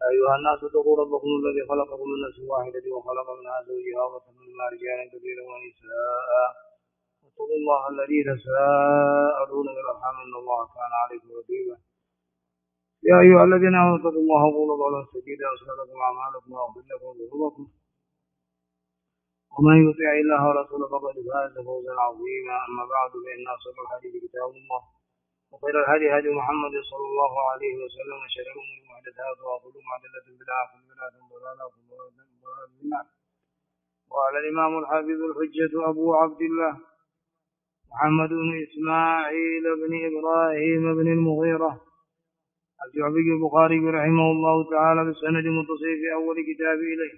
يا أيها الناس اتقوا ربكم الذي خلقكم من نفس واحدة وخلق منها زوجها وبث منهما رجالا كثيرا ونساء واتقوا الله الذي تساءلون به والأرحام إن الله كان عليكم رقيبا. يا أيها الذين آمنوا اتقوا الله وقولوا قولا سديدا يصلح لكم أعمالكم ويغفر لكم ذنوبكم ومن يطع الله ورسوله فقد فاز فوزا عظيما. أما بعد فإن أصدق الحديث كتاب الله وخير الهدي هدي محمد صلى الله عليه وسلم وشر الأمور محدثاتها وكل محدثة بدعة وكل بدعة ضلالة وكل ضلالة في النار. قال الإمام الحافظ الحجة أبو عبد الله محمد بن إسماعيل بن إبراهيم بن المغيرة الجعفي البخاري رحمه الله تعالى بالسند المتصل في أول كتاب إليه.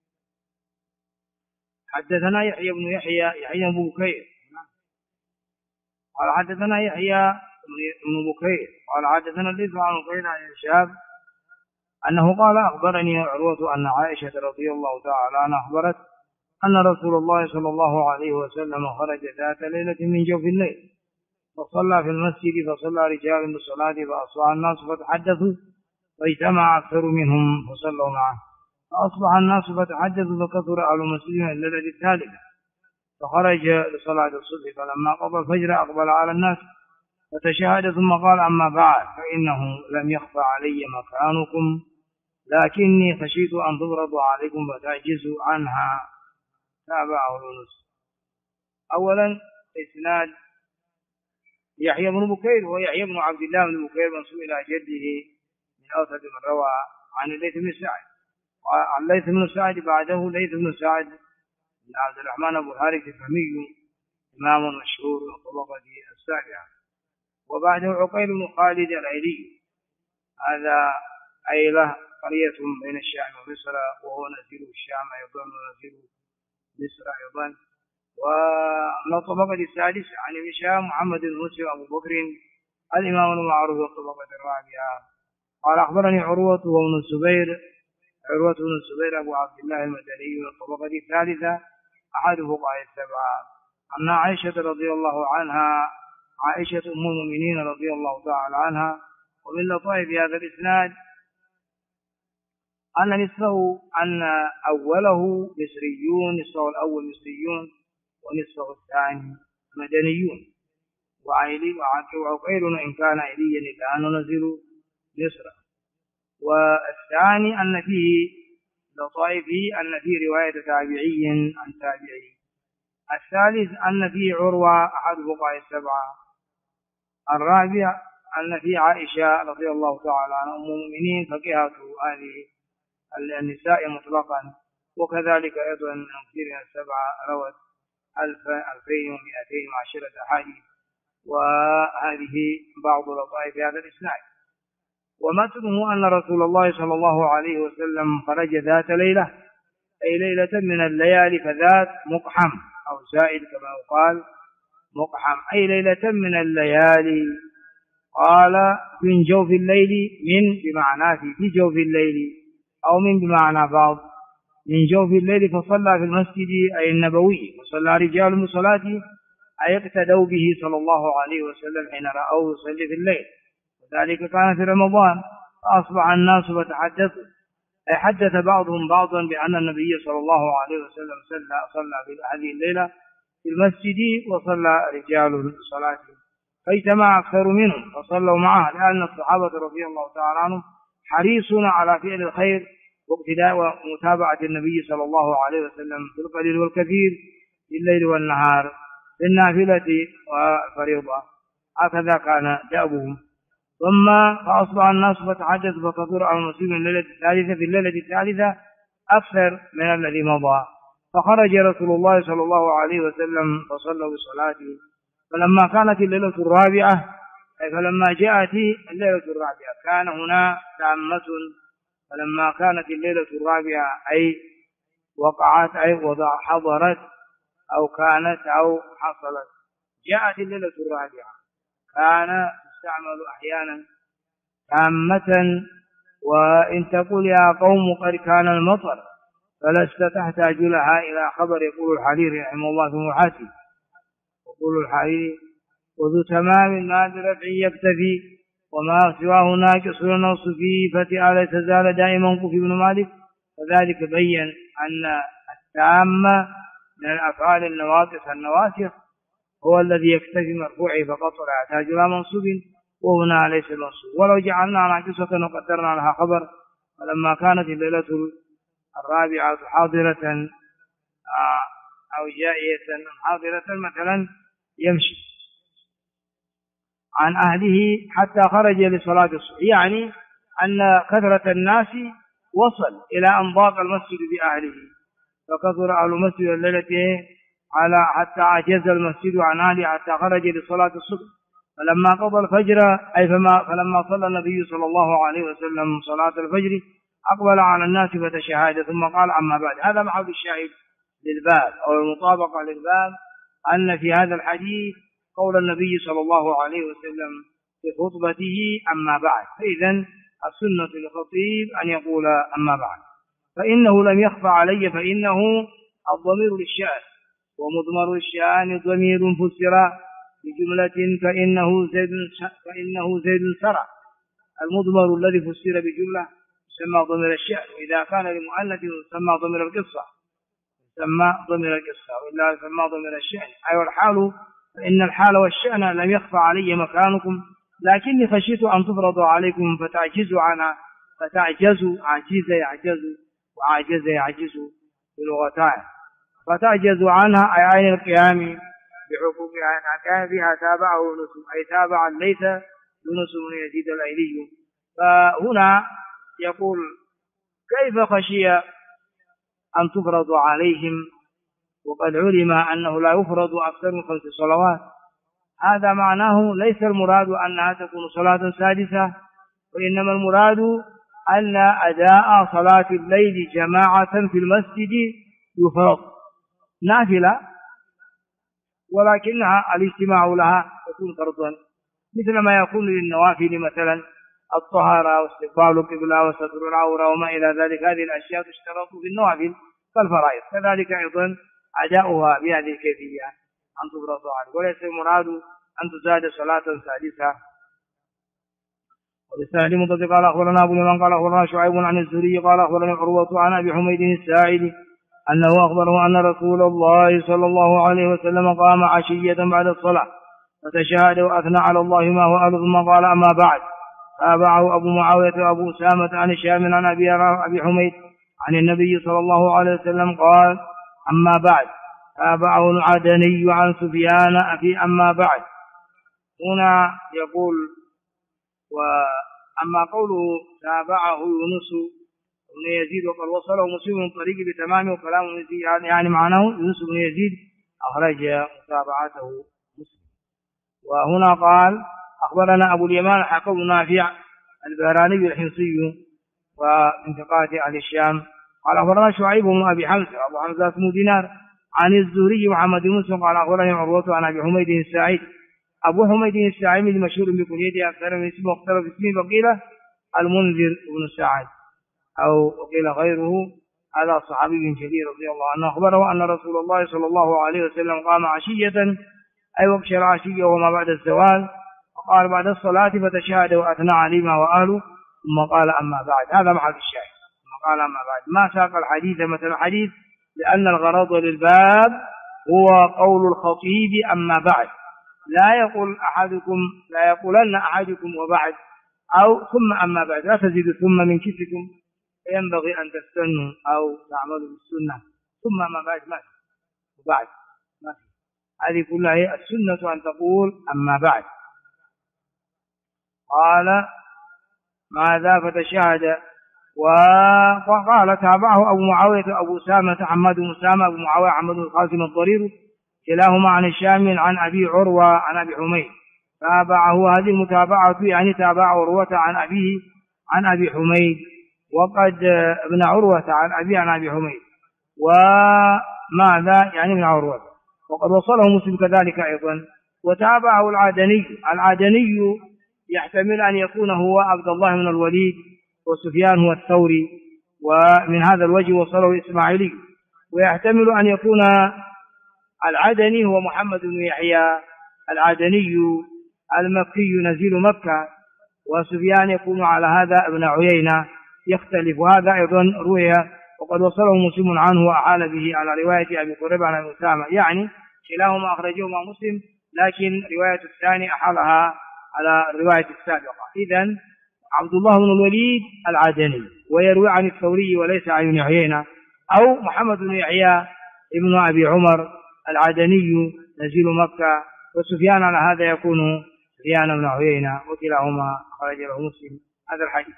حدثنا يحيى بن بكير قال حدثنا يحيى بن بكير قال حدثنا الليث عن عقيل عن هشام أنه قال أخبرني عروة أن عائشة رضي الله تعالى عنها أخبرت أن رسول الله صلى الله عليه وسلم خرج ذات ليلة من جوف الليل فصلى في المسجد فصلى رجال بالصلاة فأصبح الناس فتحدثوا فاجتمع أكثر منهم فصلوا معه فأصبح الناس فتحدثوا فكثر أهل المسجد الليلة الثالثة فخرج لصلاة الصبح فلما قضى الفجر أقبل على الناس فتشهد ثم قال أما بعد فإنه لم يخفى علي مكانكم لكني خشيت أن تفرض عليكم فتعجزوا عنها. تابعه يونس. أولا إسناد يحيى بن بكير ويحيى بن عبد الله بن بكير منسوب إلى جده من أوسط من روى عن الليث بن سعد وعن الليث بن سعد بعده ليث بن سعد بن عبد الرحمن أبو الحارث الفهمي إمام مشهور الطبقة السابعة وبعده عقيل بن خالد العيلي هذا عيلة قرية بين الشام ومصر وهو نزيل الشام أيضا ونزيل مصر أيضا. ومن الطبقة السادسة عن هشام محمد بن مسلم أبو بكر الإمام المعروف والطبقة الرابعة قال أخبرني عروة بن الزبير أبو عبد الله المدني والطبقة الثالثة أحد فقهاء السبعة أن عائشة رضي الله عنها عائشة أم المؤمنين رضي الله تعالى عنها. ومن لطائف هذا الإسناد أن أوله مصريون نصفه الأول مصريون ونصفه الثاني مدنيون وعقيل إن كان عيليا الآن نزل مصر. والثاني أن فيه لطائفه أن فيه رواية تابعي عن تابعي. الثالث أن فيه عروة أحد فقهاء السبعة. الرابع أن فيه عائشة رضي الله تعالى عنها أم المؤمنين فقهة هذه النساء مطلقا وكذلك أيضا من كثير من السبعة روت 2210 أحاديث. وهذه بعض لطائف هذا الإسناد. ومتنه أن رسول الله صلى الله عليه وسلم خرج ذات ليلة أي ليلة من الليالي فذات مقحم أو زائد كما يقال مقحم أي ليلة من الليالي. قال من جوف الليل من بمعنى في جوف الليل أو من بمعنى بعض من جوف الليل فصلى في المسجد أي النبوي وصلى رجال بصلاته أي اقتدوا به صلى الله عليه وسلم حين رأوه يصلي في الليل وذلك كان في رمضان فأصبح الناس فتحدثوا أي حدث بعضهم بعضا بأن النبي صلى الله عليه وسلم صلى في هذه الليلة في المسجد وصلى رجال بصلاته فاجتمع أكثر منهم فصلوا معه لأن الصحابة رضي الله تعالى عنهم حريصون على فعل الخير واقتداء ومتابعة النبي صلى الله عليه وسلم في القليل والكثير في الليل والنهار في النافلة والفريضة هكذا كان دأبهم. ثم فأصبح الناس فتحدثوا فكثر عن المسلمين في الليلة الثالثة أكثر من الذي مضى فخرج رسول الله صلى الله عليه وسلم فصلوا بصلاته فلما كانت الليلة الرابعة أي فلما جاءت الليلة الرابعة كان هنا تامة فلما كانت الليلة الرابعة أي وقعت أي حضرت أو كانت أو حصلت جاءت الليلة الرابعة كان يستعمل أحيانا تامة. وإن تقول يا قوم قد كان المطر فلست تحتاج لها إلى خبر يقول الحريري رحمه الله في محاسب يقول الحريري وذو تمام ما برفع يكتفي وما سواه ناقص ونص فيه فتئ أليس زال دائما كفي بن مالك. فذلك بين أن التام من الأفعال النواقص النواسخ هو الذي يكتفي مرفوعه فقط ولا يحتاج إلى منصوب، وهنا ليس منصوب. ولو جعلنا ناقصة وقدرنا لها خبر، فلما كانت الليلة الرابعة حاضرة أو جائية حاضرة مثلا يمشي عن أهله حتى خرج لصلاة الصبح، يعني أن كثرة الناس وصل إلى أن ضاق المسجد بأهله، فكثر أهل المسجد الليلة على حتى عجز المسجد عن أهله حتى خرج لصلاة الصبح. فلما قضى الفجر فلما صلى النبي صلى الله عليه وسلم صلاة الفجر أقبل على الناس فتشهد ثم قال أما بعد. هذا محل الشاهد للباب أو المطابقة للباب، أن في هذا الحديث قول النبي صلى الله عليه وسلم في خطبته أما بعد. فإذا السنة للخطيب أن يقول أما بعد. فإنه لم يخفى علي فإنه الضمير للشأن، ومضمر الشأن ضمير فسر بجملة فإنه زيد سرع. المضمر الذي فسر بجملة يسمى ضمير الشأن، وإذا كان لمؤنث يسمى ضمير القصة، وإلا يسمى ضمير الشأن. أي الحال، فإن الحال والشأن لم يخفى علي مكانكم، لكني خشيت أن تفرض عليكم فتعجزوا عنها. فتعجزوا، عجز يعجز وعجز يعجز بلغتان، فتعجزوا عنها أي عين القيام بحقوقها إن كان بها. تابعه يونس أي تابع ليس يونس بن يزيد الأيلي. فهنا يقول كيف خشي أن تفرض عليهم وقد علم أنه لا يفرض أكثر من 5 صلوات. هذا معناه ليس المراد أنها تكون صلاة سادسة، وإنما المراد أن أداء صلاة الليل جماعة في المسجد يفرض نافلة، ولكنها الاجتماع لها يكون فرضا، مثل ما يكون للنوافل مثلا الطهارة واستقبال القبلة وستر العورة وما إلى ذلك. هذه الأشياء تشترط في النوافل كالفرائض، كذلك أيضا أداؤها بهذه الكيفية أن تفرض عليه، وليس المراد أن تزاد صلاة سادسة. وبالسهل متصل قال أخبرنا أبو اليمان قال أخبرنا شعيب عن الزهري قال أخبرني عروة عن أبي حميد الساعدي أنه أخبره أن رسول الله صلى الله عليه وسلم قام عشية بعد الصلاة فتشهد وأثنى على الله ما هو أهل، ثم قال أما بعد. تابعه أبو معاوية وأبو أسامة عن هشام عن أبي حميد عن النبي صلى الله عليه وسلم قال أما بعد. تابعه العدني عن سفيان في أما بعد. هنا يقول وأما قوله تابعه يونس بن يزيد وقد وصله مسلم من طريق بتمامه وكلام يعني معناه يونس بن يزيد أخرج متابعته مسلم. وهنا قال أخبرنا أبو اليمان حكم نافع البهراني الحمصي ومن ثقات أهل الشام قال أخبرنا شعيب بن أبي حمزة أبو حمزة اسمه دينار عن الزهري محمد بن مسلم قال أخبرني عروة عن أبي حميد الساعدي. أبو حميد الساعدي المشهور بكنيته أكثر من اسمه واختلف اسمه وقيل المنذر بن سعد أو وقيل غيره. هذا صحابي جليل رضي الله عنه أخبره أن رسول الله صلى الله عليه وسلم قام عشية أي وقت العشية وما بعد الزوال، وقال بعد الصلاة فتشهد وأثنى عليما وأهله ثم قال أما بعد. هذا محل الشاهد ثم قال أما بعد. ما ساق الحديث مثل الحديث لأن الغرض للباب هو قول الخطيب أما بعد، لا يقولن أحدكم وبعد أو ثم أما بعد، لا تزيد ثم من كسكم، فينبغي أن تستنوا أو تعملوا بالسنة. ثم أما بعد ما في وبعد ما في، هذه كلها هي السنة أن تقول أما بعد. قال ماذا فتشهد. وقال تابعه أبو معاوية أبو أسامة حماد بن أسامة أبو معاوية حماد بن القاسم الضرير كلاهما عن هشام عن أبي عروة عن أبي حميد. تابعه هذه المتابعة يعني تابع عروة عن أبيه عن أبي حميد، وقد ابن عروة عن أبي عن أبي حميد. وماذا يعني من عروة، وقد وصله مسلم كذلك أيضا. وتابعه العدني يحتمل أن يكون هو عبد الله بن الوليد وسفيان هو الثوري، ومن هذا الوجه وصله الإسماعيلي. ويحتمل أن يكون العدني هو محمد بن يحيى العدني المكي نزيل مكة، وسفيان يكون على هذا ابن عيينة يختلف. وهذا أيضا روي وقد وصله مسلم عنه وأعان به على رواية أبي قريب عن أبي أسامة، يعني كلاهما أخرجهما مسلم، لكن رواية الثاني أحالها على الرواية السابقة. إذن عبد الله بن الوليد العدني ويروي عن الثوري وليس عن ابن عيينة، أو محمد بن يحيى ابن أبي عمر العدني نزيل مكة، وسفيان على هذا يكون سفيان بن عيينة، وكلاهما خرج له مسلم هذا الحديث.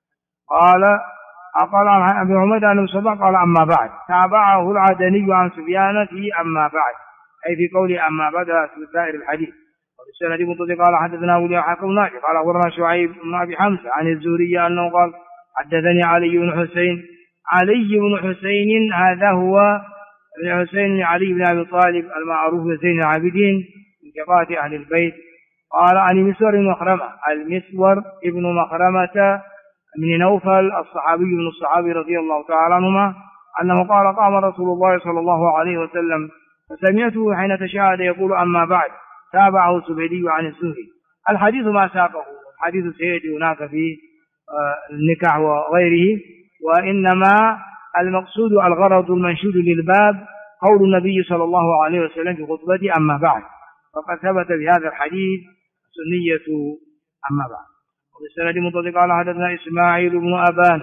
قال عن أبي عميد أنه سبق قال أما بعد، تابعه العدني عن سفيان في أما بعد، أي في قوله أما بعد في سائر الحديث. وبالسند متصل قال حدثنا أبو اليحيى بن نافع قال أخبرنا شعيب بن أبي حمزة عن الزهري أنه قال حدثني علي بن حسين. علي بن حسين هذا هو ابن حسين بن علي بن أبي طالب المعروف بزين العابدين من ثقات أهل البيت. قال عن المسور بن مخرمة، المسور ابن مخرمة من نوفل الصحابي من الصحابي رضي الله تعالى عنهما أنه قال قام رسول الله صلى الله عليه وسلم فسمعته حين تشاهد يقول أما بعد، تابعه الزبيدي عن الزهري. الحديث ما ساقه، الحديث سيأتي هناك في النكاح وغيره، وإنما المقصود الغرض المنشود للباب قول النبي صلى الله عليه وسلم في خطبته أما بعد، فقد ثبت في هذا الحديث سنية أما بعد. وبالسند متصل قال حدثنا إسماعيل بن أبان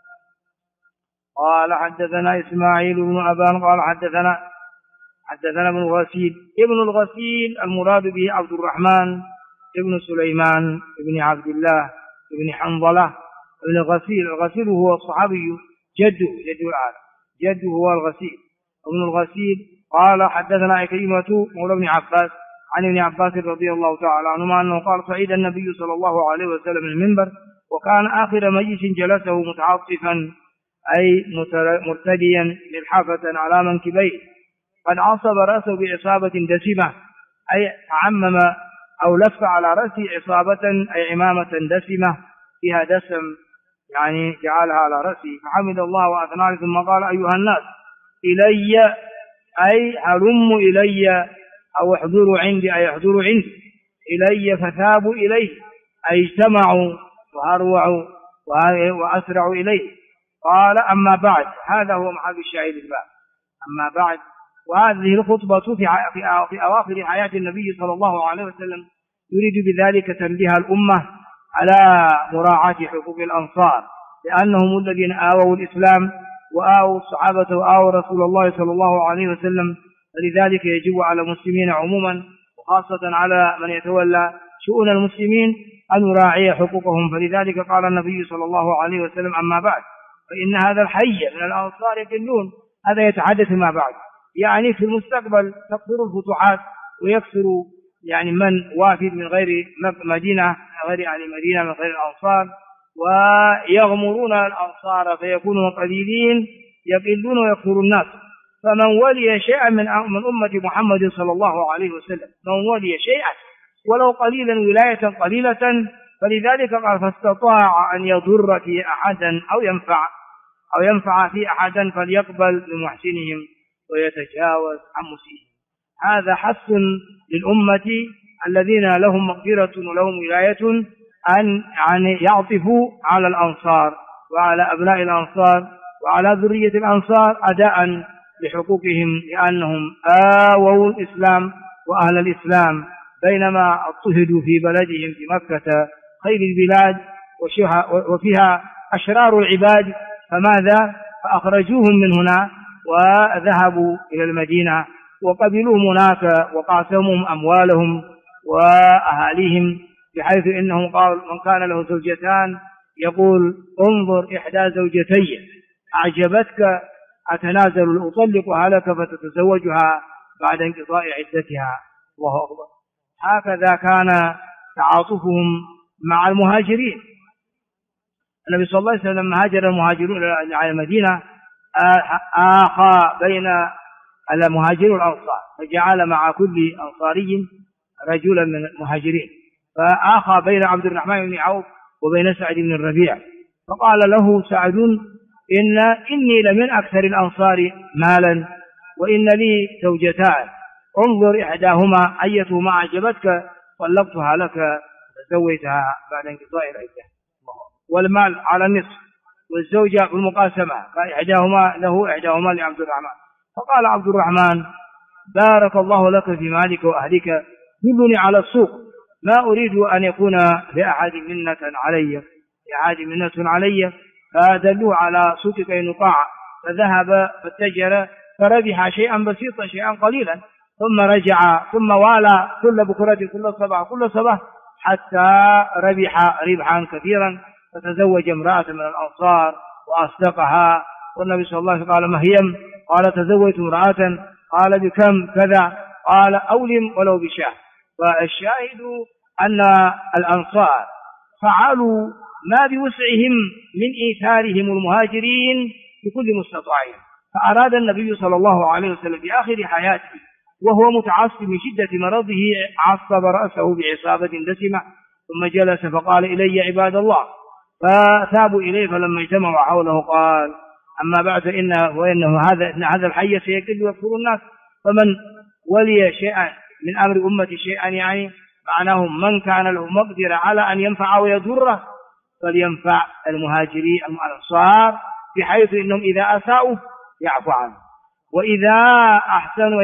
قال حدثنا إسماعيل بن أبان قال حدثنا ابن الغسيل. ابن الغسيل المراد به عبد الرحمن ابن سليمان ابن عبد الله ابن حنظلة ابن الغسيل. الغسيل هو الصحابي جده هو الغسيل. ابن الغسيل قال حدثنا عكرمة مولى ابن عباس عن ابن عباس رضي الله تعالى عنهما أنه قال صعد النبي صلى الله عليه وسلم المنبر وكان آخر مجلس جلسه متعطفا أي مرتديا ملحفة على منكبيه، قد عصب رأسه بعصابة دسمة أي عمم أو لف على رأسه عصابة أي عمامة دسمة فيها دسم، يعني جعلها على رأسه، فحمد الله وأثنى عليه ثم قال أيها الناس إلي أي هلموا إلي أو احضروا عندي أي احضروا عندي، إلي فثابوا إليه أي اجتمعوا وأروعوا وأسرعوا إليه. قال أما بعد، هذا هو محل الشاهد الباب، أما بعد. وهذه الخطبة في أواخر حياة النبي صلى الله عليه وسلم يريد بذلك تنبيه الأمة على مراعاة حقوق الأنصار، لأنهم الذين آووا الإسلام وآووا الصحابة وآووا رسول الله صلى الله عليه وسلم، فلذلك يجب على المسلمين عموما وخاصة على من يتولى شؤون المسلمين أن يراعي حقوقهم. فلذلك قال النبي صلى الله عليه وسلم أما بعد فإن هذا الحي من الأنصار يقلون. هذا يتحدث ما بعد، يعني في المستقبل تكثر الفتوحات ويكثر يعني من وافد من غير مدينة من غير الأنصار، ويغمرون الأنصار فيكونوا قليلين يقلون ويكثر الناس. فمن ولي شيئا من أمة محمد صلى الله عليه وسلم، من ولي شيئا ولو قليلا ولاية قليلة، فلذلك قال فاستطاع أن يضر في أحدا أو ينفع في أحدا فليقبل بمحسنهم ويتجاوز عن مسيئهم. هذا حث للأمة الذين لهم مغفرة ولهم ولاية أن يعطفوا على الأنصار وعلى أبناء الأنصار وعلى ذرية الأنصار أداء لحقوقهم، لأنهم آووا الإسلام وأهل الإسلام بينما اضطهدوا في بلدهم في مكة خير البلاد وفيها أشرار العباد، فماذا؟ فأخرجوهم من هنا وذهبوا إلى المدينة وقبلوهم هناك وقاسمهم أموالهم وأهاليهم، بحيث إنهم قال من كان له زوجتان يقول انظر إحدى زوجتي أعجبتك أتنازل أطلقها لك فتتزوجها بعد انقضاء عدتها. الله أكبر. هكذا كان تعاطفهم مع المهاجرين. النبي صلى الله عليه وسلم هاجر المهاجرون إلى المدينة آخى بين المهاجرين والأنصار، فجعل مع كل أنصاري رجلا من المهاجرين، فآخى بين عبد الرحمن بن عوف وبين سعد بن الربيع، فقال له سعد إني لمن أكثر الأنصار مالا وإن لي زوجتان، انظر إحداهما أيتهما أعجبتك طلقتها لك فسويتها بعد انقضاء العدة. والمال على النصف والزوجة بالمقاسمة، قال إحداهما له إحداهما لعبد الرحمن. فقال عبد الرحمن بارك الله لك في مالك وأهلك، دلني على السوق، ما أريد أن يكون لأحد منة علي. فدلوه على سوق قينقاع، فذهب فاتجر فربح شيئا بسيطا شيئا قليلا، ثم رجع ثم والى كل بكرة كل صباح حتى ربح ربحا كثيرا، فتزوج امرأة من الأنصار وأصدقها. والنبي صلى الله عليه وسلم قال ما هي؟ قال تزوجت امرأة. قال بكم؟ كذا. قال أولم ولو بشاه. فالشاهد أن الأنصار فعلوا ما بوسعهم من إيثارهم المهاجرين بكل مستطاعهم. فأراد النبي صلى الله عليه وسلم في آخر حياته وهو متعصب من شدة مرضه عصب رأسه بعصابة دسمة، ثم جلس فقال إلي عباد الله، فثابوا إليه، فلما اجتمعوا حوله قال أما بعد إن هذا الحي سيكل ويكفر الناس، فمن ولي شيئا من أمر أمتي شيئا، يعني معناه من كان له مقدرة على أن ينفع ويضره فلينفع المهاجرين الأنصار، بحيث إنهم إذا أساءوا يعفو عنه، وإذا أحسنوا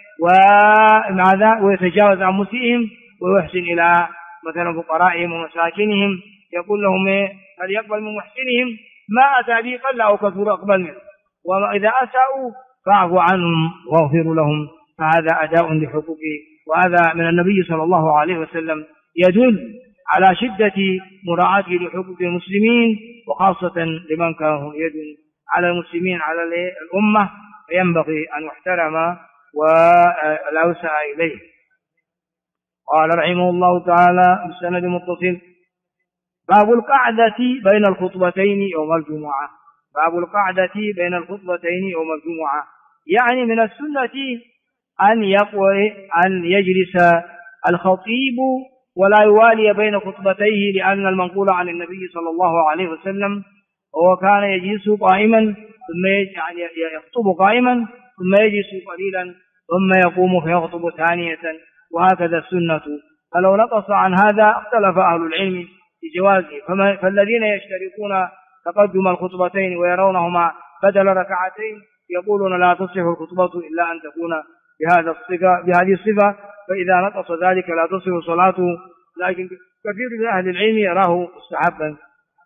ويتجاوز عن مسيئهم ويحسن إلى مثلا فقرائهم ومساكنهم، يقول لهم فليقبل من محسنهم ما أتى به قل أو كثر أقبل منه، وإذا أساءوا فاعفوا عنهم واغفروا لهم. فهذا أداء لحقوقه، وهذا من النبي صلى الله عليه وسلم يدل على شدة مراعاته لحقوق المسلمين، وخاصة لمن كان يد على المسلمين على الأمة، فينبغي أن يحترم ولا يساء إليه. قال رحمه الله تعالى بالسند متصل باب القعدة بين الخطبتين يوم الجمعة. باب القعدة بين الخطبتين يوم الجمعة، يعني من السنة أن يجلس الخطيب ولا يوالي بين خطبتيه، لأن المنقول عن النبي صلى الله عليه وسلم هو كان يجلس قائما ثم يخطب قائما ثم يجلس قليلا ثم يقوم فيخطب ثانية، وهكذا السنة. فلو نقص عن هذا اختلف أهل العلم في جوازه. فالذين يشترطون تقدم الخطبتين ويرونهما بدل ركعتين يقولون لا تصح الخطبة إلا أن تكون بهذه الصفة، فإذا نقص ذلك لا تصح صلاته، لكن كثير من أهل العلم يراه مستحبا.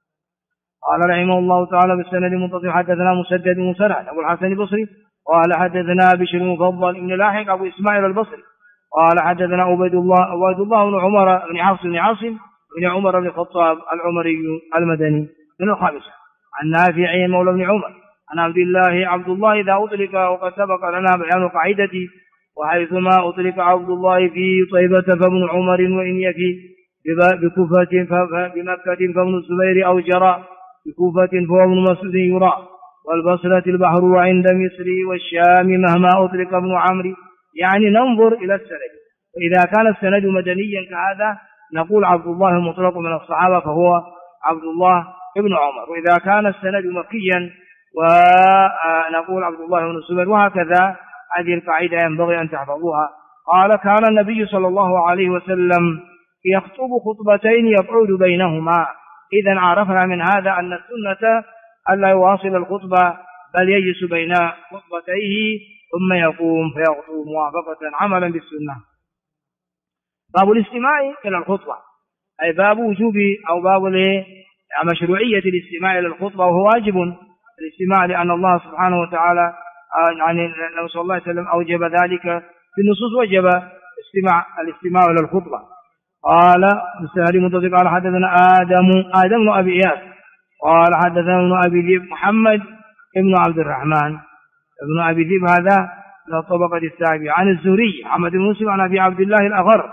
قال رحمه الله تعالى بالسند المتصل حدثنا مسدد بن مسرهد أبو الحسن البصري قال حدثنا بشر المفضل بن لاحق أبو إسماعيل البصري قال حدثنا عبيد الله بن عمر بن حفص بن عاصم بن عمر بن الخطاب العمري المدني من الخامسة عن نافع مولى بن عمر عن عبد الله إذا أطلق، وقد سبق لنا بيان قاعدته، وحيثما أطلق عبد الله في طيبة فابن عمر، وإن يكي بكوفة بمكة فابن الزبير أو جرى بكوفة فهو ابن مسعود يرى، والبصرة البحر وعند مصر والشام مهما أطلق ابن عمرو. يعني ننظر إلى السند، وإذا كان السند مدنيا كهذا نقول عبد الله المطلق من الصحابة فهو عبد الله ابن عمر، وإذا كان السند مكيا ونقول عبد الله بن الزبير، وهكذا. هذه القاعدة ينبغي أن تحفظوها. قال كان النبي صلى الله عليه وسلم يخطب خطبتين يقعد بينهما. إذن عرفنا من هذا أن السنة ألا يواصل الخطبة بل يجلس بين خطبتيه ثم يقوم فيخطب موافقة عملا بالسنة. باب الاستماع إلى الخطبة، أي باب وجوب أو باب مشروعية الاستماع إلى الخطبة، وهو واجب الاستماع، لأن الله سبحانه وتعالى يعني النبي صلى الله عليه وسلم أوجب ذلك في النصوص، وجب الاستماع إلى الخطبة. قال بالسند المتصل قال حدثنا آدم بن أبي إياس قال حدثنا ابن أبي ذئب محمد ابن عبد الرحمن ابن أبي ذئب هذا من الطبقة السابعة عن الزهري محمد بن مسلم عن أبي عبد الله الأغر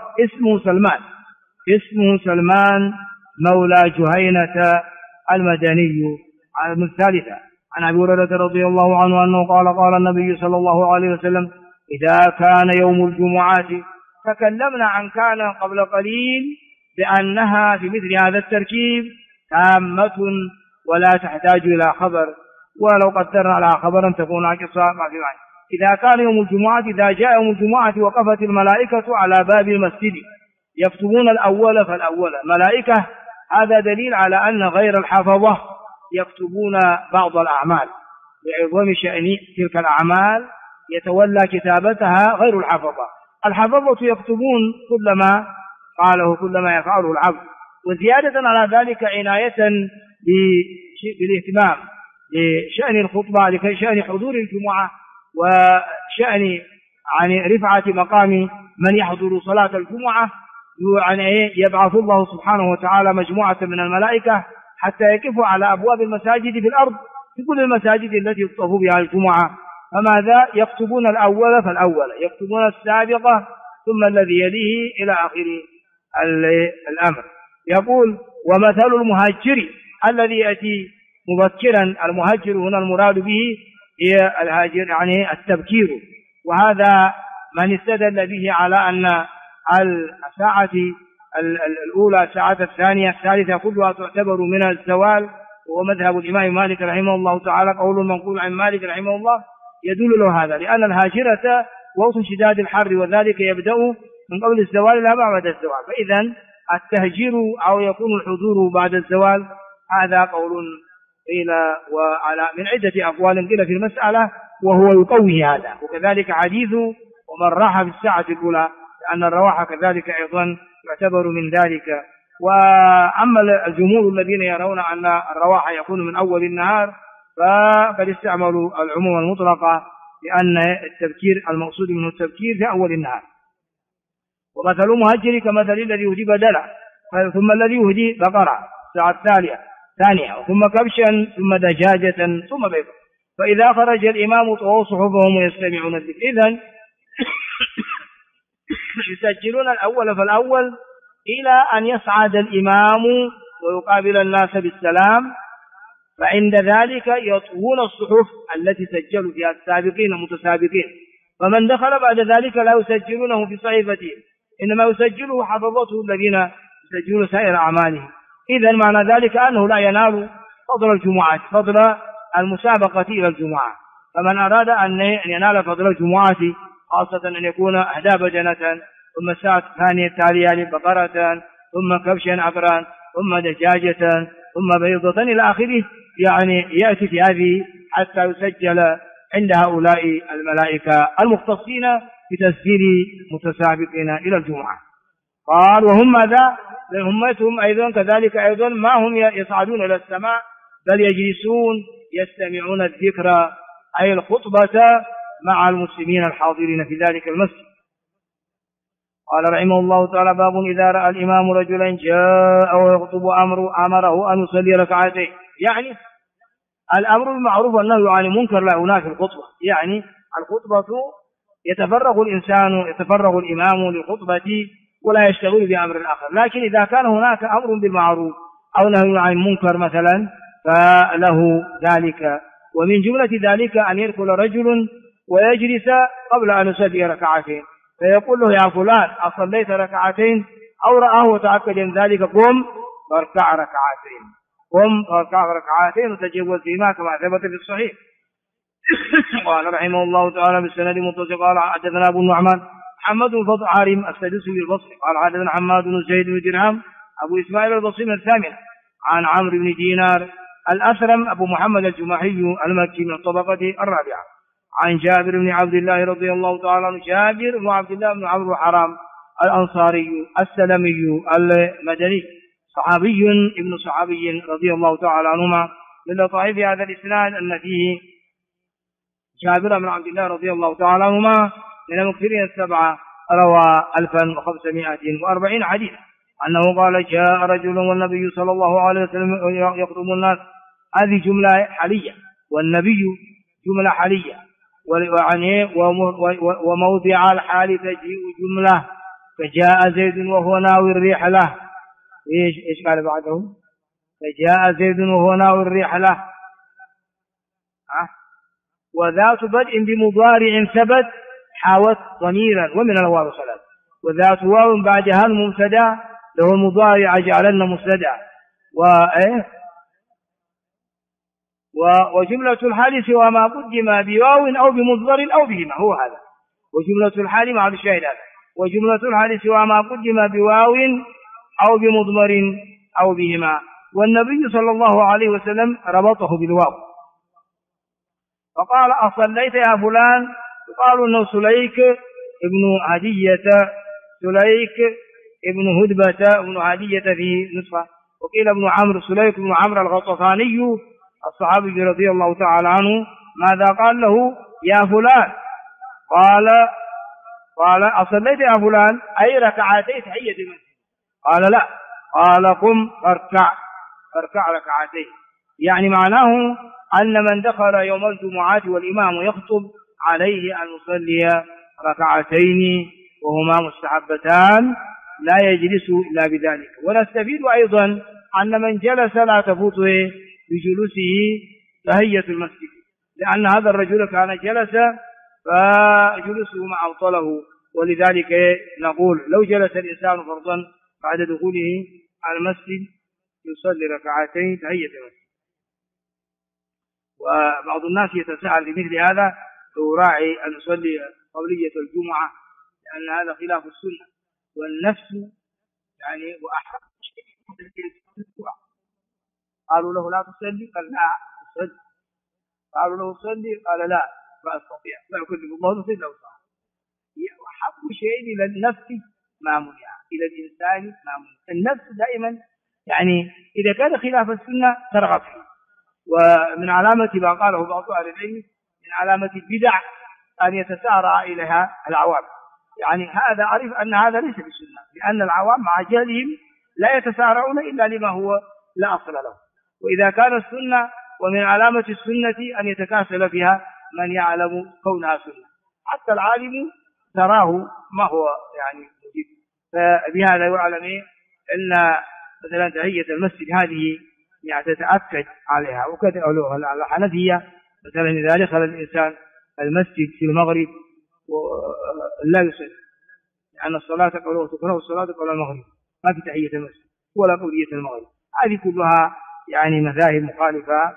اسمه سلمان مولى جهينة المدني من الثالثة عن أبي هريرة رضي الله عنه أنه قال النبي صلى الله عليه وسلم إذا كان يوم الجمعات، تكلمنا عن كان قبل قليل بأنها في مثل هذا التركيب تامة ولا تحتاج إلى خبر، ولو قدرنا على خبرا تكون عكسها ما في معنى. إذا كان يوم الجمعة، إذا جاء يوم الجمعة وقفت الملائكة على باب المسجد يكتبون الأول فالأول ملائكة. هذا دليل على أن غير الحفظة يكتبون بعض الأعمال لعظم شأن تلك الأعمال، يتولى كتابتها غير الحفظة. الحفظة يكتبون كل ما قاله، كل ما يفعله العبد. وزيادة على ذلك عناية بالاهتمام لشأن الخطبة، لكي شأن حضور الجمعة وشأن رفعة مقام من يحضر صلاة الجمعة، يبعث الله سبحانه وتعالى مجموعة من الملائكة حتى يقفوا على أبواب المساجد في الأرض، في كل المساجد التي يخطب بها الجمعة. فماذا يكتبون الأول فالأول، يكتبون السابقة ثم الذي يليه إلى آخر الأمر. يقول ومثل المهجر الذي يأتي مبكرا، المهجر هنا المراد به هي الهاجر يعني التبكير، وهذا من استدل به على أن الساعة الأولى، الساعة الثانية، الثالثة كلها تعتبر من الزوال، وهو مذهب الإمام مالك رحمه الله تعالى، قول منقول عن مالك رحمه الله يدل له هذا، لأن الهاجرة وقت شداد الحر وذلك يبدأ من قبل الزوال لا بعد الزوال، فإذا التهجير أو يكون الحضور بعد الزوال هذا قول قيل وعلى من عدة أقوال قيل في المسألة، وهو يقوي هذا. وكذلك حديث ومن راح في الساعة الأولى، لأن الرواح كذلك أيضا يعتبر من ذلك. وأما الجمهور الذين يرون أن الرواح يكون من أول النهار فقد استعملوا العموم المطلقة، لأن التبكير المقصود منه التبكير في أول النهار. ومثل مهجر كمثل الذي يهدي بدلا، ثم الذي يهدي بقرة الساعة الثانية، ثم كبشا، ثم دجاجة، ثم بيضا، فإذا خرج الإمام طووا صحفهم ويستمعون الذكر. إذن يسجلون الأول فالأول إلى أن يصعد الإمام ويقابل الناس بالسلام، فعند ذلك يطوون الصحف التي سجلوا فيها السابقين المتسابقين، فمن دخل بعد ذلك لا يسجلونه في صحيفته، إنما يسجله حفظته الذين يسجلون سائر أعمالهم. إذن معنى ذلك أنه لا ينال فضل الجمعة، فضل المسابقة إلى الجمعة. فمن أراد أن ينال فضل الجمعة، خاصة أن يكون أهدى بدنة، ثم الساعة الثانية التالية بقرة، ثم كبشا عبرا، ثم دجاجة، ثم بيضة إلى آخره، يعني يأتي في هذه حتى يسجل عند هؤلاء الملائكة المختصين بتسجيل متسابقين إلى الجمعة. قال وهم ماذا؟ همتهم أيضا كذلك أيضا ما هم يصعدون إلى السماء، بل يجلسون يستمعون الذكر أي الخطبة مع المسلمين الحاضرين في ذلك المسجد. قال رحمه الله تعالى باب إذا رأى الإمام رجلا جاء ويخطب أمره أن يصلي ركعتين، يعني الأمر بالمعروف والنهي عن المنكر لا هناك في الخطبة، يعني الخطبة يتفرغ الإمام للخطبة ولا يشتغل بأمر آخر، لكن إذا كان هناك أمر بالمعروف أو نهي عن المنكر مثلا فله ذلك. ومن جملة ذلك أن يدخل رجل ويجلس قبل أن يصلي ركعتين، فيقول له يا فلان أصليت ركعتين، أو رآه وتأكد من ذلك قم فاركع ركعتين، قم فاركع ركعتين وتجوز فيما كما ثبت في الصحيح. قال رحمه الله تعالى بالسند متصل قال حدثنا أبو النعمان محمد بن فضل عارم السدوسي بالبصري قال حدثنا حماد بن زيد بن درهم أبو إسماعيل البصري من الثامنة عن عمرو بن دينار الأثرم أبو محمد الجماحي المكي من الطبقة الرابعة عن جابر بن عبد الله رضي الله تعالى عنه، جابر بن عبد الله بن عمرو حرام الأنصاري السلمي المدني صحابي ابن صحابي رضي الله تعالى عنهما. من لطائف هذا الإسناد أن فيه جابر بن عبد الله رضي الله تعالى عنهما من المكثرين السبعة روى 1540 حديثا أنه قال جاء رجل والنبي صلى الله عليه وسلم يخطب الناس، هذه جملة حالية والنبي جملة حالية، وموضع الحال تجيء جملة فجاء زيد وهو ناوي الريح له. إيش قال بعده؟ فجاء زيد وهو ناوي الريح له، وذات بدء بمضارع ثبت حاوت ضميرا ومن الواو ثلاث، وذات واو بعدها المبتدا له المضارع جعلنا مبتدا، وجملة الحال سوى ما قدم بواو أو بمضمر أو بهما، هو هذا وجملة الحال مع الشاهد هذا وجملة الحديث وما قدم بواو أو بمضمر أو بهما، والنبي صلى الله عليه وسلم ربطه بالواو فقال أصليت يا فلان؟ يقال أنه سليك ابن هدية، سليك ابن هدبة ابن هدية في نسخة، وقيل ابن عمرو، سليك بن عمرو الغطفاني الصحابي رضي الله تعالى عنه. ماذا قال له؟ يا فلان. قال أصليت يا فلان؟ أي ركعتي تحية المسجد؟ قال لا. قال قم فاركع ركعتين، يعني معناه أن من دخل يوم الجمعة والإمام يخطب عليه أن يصلي ركعتين وهما مستحبتان لا يجلس إلا بذلك. ونستفيد أيضا أن من جلس لا تفوته بجلوسه تحية المسجد، لأن هذا الرجل كان جلس فجلوسه ما أبطله، ولذلك نقول لو جلس الإنسان فرضا بعد دخوله على المسجد يصلي ركعتين تحية المسجد. وبعض الناس يتساءل في مثل هذا فيراعي أن يصلي قبلية الجمعة، لأن هذا خلاف السنة، والنفس يعني وأحب شيء قالوا له لا تصلي، قال لا أصلي. قالوا له صلي، قال لا أستطيع، لا يكلف الله نفسا إلا وسعها. وأحب شيء إلى النفس ما منع، إلى الإنسان ما منع. النفس دائما يعني إذا كان خلاف السنة ترغب فيه. ومن علامة ما قاله بعض أهل العلم من علامة البدع أن يتسارع إليها العوام، يعني هذا أعرف أن هذا ليس بالسنة، لأن العوام مع جهلهم لا يتسارعون إلا لما هو لا أصل له. وإذا كان السنة ومن علامة السنة أن يتكاسل فيها من يعلم كونها سنة، حتى العالم تراه ما هو يعني مجيب. فبهذا يعلم أن مثلا تحية المسجد هذه يعني تتأكد عليها. وكذا الحنفية مثلا إذا دخل الإنسان المسجد في المغرب لا يصلي، لأن الصلاة تكره الصلاة قبل المغرب، ما في تحية المسجد ولا قبلية المغرب. هذه كلها يعني مذاهب مخالفة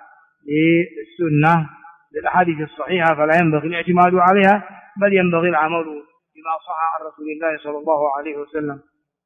للسنة للأحاديث الصحيحة، فلا ينبغي الاعتماد عليها، بل ينبغي العمل بما صح عن رسول الله صلى الله عليه وسلم.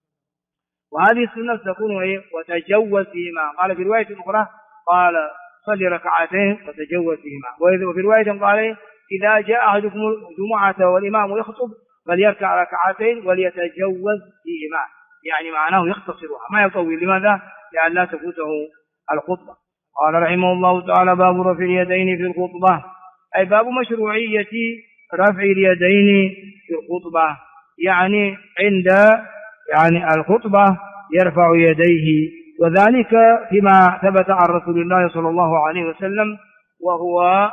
وهذه السنة تكون وتجوز فيهما. قال في رواية أخرى قال صلي ركعتين وتجوز فيهما. وفي رواية قال إذا جاء أحدكم الجمعة والإمام يخطب فليركع ركعتين وليتجوز فيهما، يعني معناه يختصرها ما يطول. لماذا؟ لأن لا تفوته الخطبة. قال رحمه الله تعالى باب رفع اليدين في الخطبة، أي باب مشروعية رفع اليدين في الخطبة، يعني عند يعني الخطبة يرفع يديه، وذلك فيما ثبت عن رسول الله صلى الله عليه وسلم وهو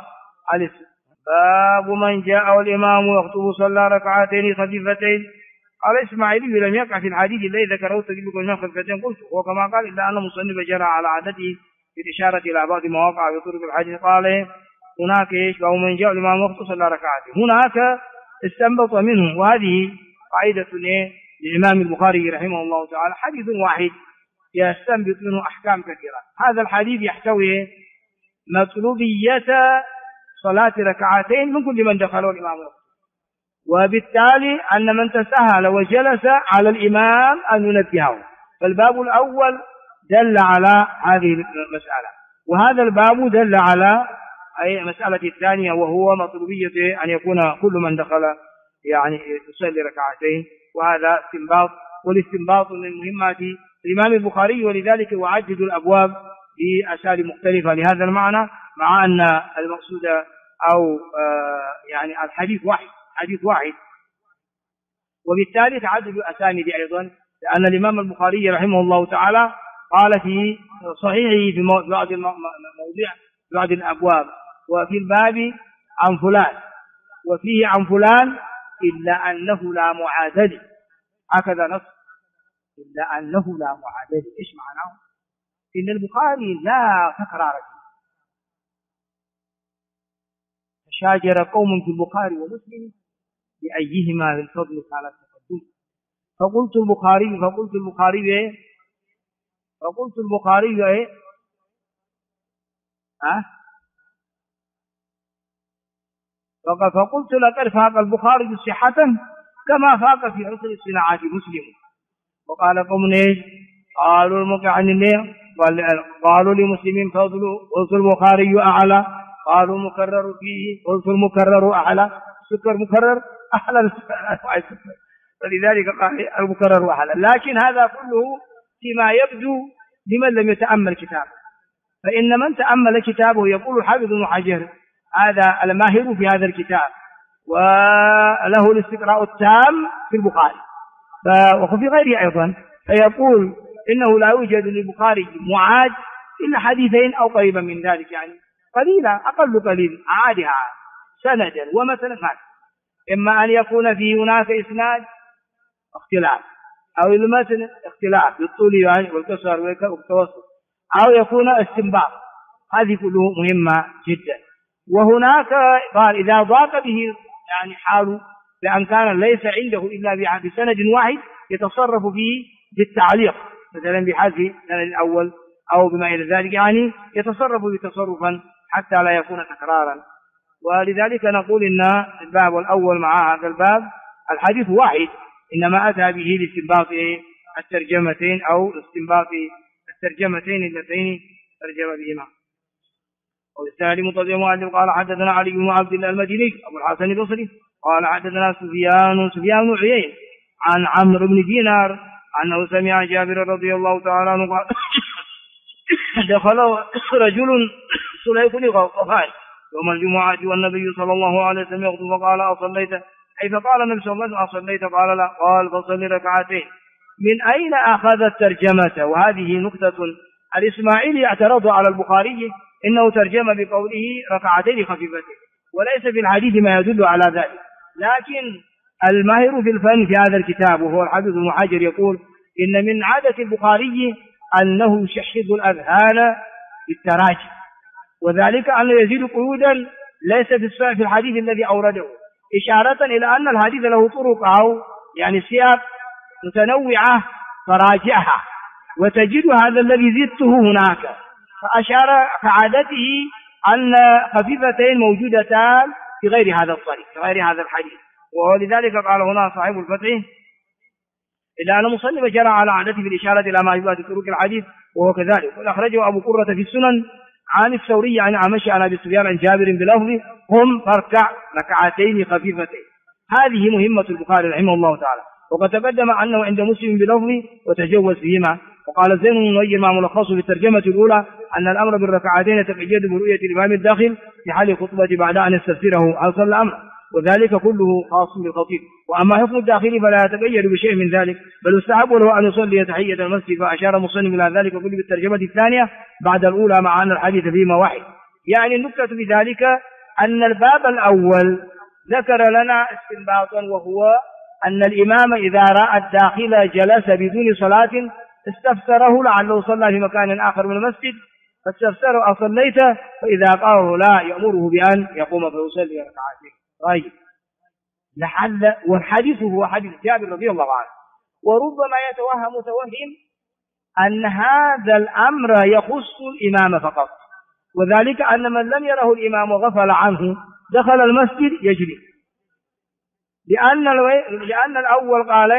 باب من جاء والإمام يخطب صلى ركعتين خفيفتين. قال إسماعيلي لم يقع في الحديث الذي ذكره تجيب كل خفيفتين، قلت وكما قال إلا أن مصنف جرى على عادته في الإشارة إلى بعض مواقع في طرق الحديث. قال هناك باب من جاء والإمام يخطب صلى ركعتين، هناك استنبط منه. وهذه قاعدة للإمام البخاري رحمه الله تعالى، حديث واحد يستنبط منه أحكام كثيرة. هذا الحديث يحتوي مطلوبية صلاة ركعتين من كل من دخل الإمام، وبالتالي أن من تساهل وجلس على الإمام أن ينبهه. فالباب الأول دل على هذه المسألة، وهذا الباب دل على أي مسألة الثانية، وهو مطلوبية أن يكون كل من دخل يعني يصلي ركعتين. وهذا استنباط، والاستنباط من مهمات الإمام البخاري، ولذلك يعدد الأبواب بأساليب مختلفة لهذا المعنى، مع أن المقصود أو يعني الحديث واحد، وبالتالي تعدد الأسانيد أيضا، لأن الإمام البخاري رحمه الله تعالى قال في صحيحه في بعض الأبواب وفي الباب عن فلان وفيه عن فلان إلا أنه لا معادل، هكذا نص إلا أنه لا معادل. إيش معناه؟ إن البخاري لا تكرار فيه، تشاجر قوم في البخاري ومسلم بأيهما للفضل على التقدم. فقلت البخاري إيه؟ فقلت لقد فاق البخاري صحة كما فاق في عصر الصناعات مسلم. وقال قوم ايش؟ قالوا الموقع عن الليل، قالوا لمسلم فضل قلت البخاري أعلى، قالوا مكرر فيه قلت المكرر أعلى، السكر مكرر أعلى فلذلك قال المكرر أعلى. لكن هذا كله فيما يبدو لمن لم يتأمل كتابه، فإن من تأمل كتابه يقول حافظ بن حجر هذا الماهر في هذا الكتاب وله الاستقراء التام في البخاري وفي غيره أيضا، فيقول إنه لا يوجد للبخاري معاد إلا حديثين أو قريبا من ذلك، يعني قليلا أقل قليل عادها سندا ومثلا هذا، إما أن يكون في هناك إسناد اختلاف أو المتن اختلاف بالطول يعني والكسر والتوسط، أو يكون استنباط، هذه كله مهمة جدا. وهناك قال إذا ضاق به يعني حاله لأن كان ليس عنده إلا بسند واحد يتصرف فيه بالتعليق مثلا بحذف السند الأول أو بما إلى ذلك، يعني يتصرف بتصرفا حتى لا يكون تكرارا. ولذلك نقول إن الباب الأول مع هذا الباب الحديث واحد، إنما أتى به لاستنباط الترجمتين أو استنباط الترجمتين اللتين ترجم بهما. والثاني مطلع مؤلف قال حدثنا علي بن عبد الله المديني أبو الحسن البصري قال حدثنا سفيان بن عيينة عن عمرو بن دينار أنه سمع جابر رضي الله تعالى عنه قال دخل رجل سليك لغفار يوم الجمعة والنبي صلى الله عليه وسلم يخطب فقال أصليت؟ أي فقال النبي صلى الله عليه وسلم أصليت؟ قال لا. قال فصلي ركعتين. من أين أخذ الترجمة؟ وهذه نقطة الإسماعيلي اعترض على البخاري إنه ترجم بقوله ركعتين خفيفتين، وليس في الحديث ما يدل على ذلك. لكن الماهر في الفن في هذا الكتاب وهو الحافظ ابن حجر يقول إن من عادة البخاري أنه يشحذ الأذهان بالتراجم، وذلك أنه يزيد قيودا ليس في الحديث الذي أورده، إشارة إلى أن الحديث له طرق أو يعني سياق متنوعة فراجعها وتجد هذا الذي زدته هناك، فأشار كعادته أن خفيفتين موجودتان في غير هذا الطريق في غير هذا الحديث. ولذلك قال هنا صاحب الفتح إلا أن مصنف جرى على عادته بالإشارة إلى ما يبقى في طرق الحديث وهو كذلك. وأخرجه أبو قرة في السنن عن الثوري عن عمش عن أبي سفيان عن جابر بلفظ قم فاركع ركعتين خفيفتين. هذه مهمة البخاري رحمه الله تعالى، وقد تقدم أنه عند مسلم بلفظ وتجوز فيهما. وقال زين بن نوير مع ملخص في الترجمة الأولى أن الأمر بالركعتين يتقيد برؤية الإمام الداخل في حال الخطبة بعد أن يستفسره هل صلى الأمر، وذلك كله خاص بالخطيب. وأما حكم الداخلي فلا يتقيد بشيء من ذلك، بل يستحب له أن يصلي تحية المسجد، فأشار مصنف إلى ذلك كله بالترجمة الثانية بعد الأولى مع أن الحديث فيما واحد. يعني النكتة في ذلك أن الباب الأول ذكر لنا استنباطا، وهو أن الإمام إذا رأى الداخل جلس بدون صلاة استفسره لعله صلى في مكان آخر من المسجد فاستفسره أصليت؟ فإذا قال لا يأمره بأن يقوم فيصلي ركعتين. طيب لعل والحديث هو حديث جابر رضي الله عنه، وربما يتوهم متوهم أن هذا الأمر يخص الإمام فقط، وذلك أن من لم يره الإمام وغفل عنه دخل المسجد يجري، لأن الأول قال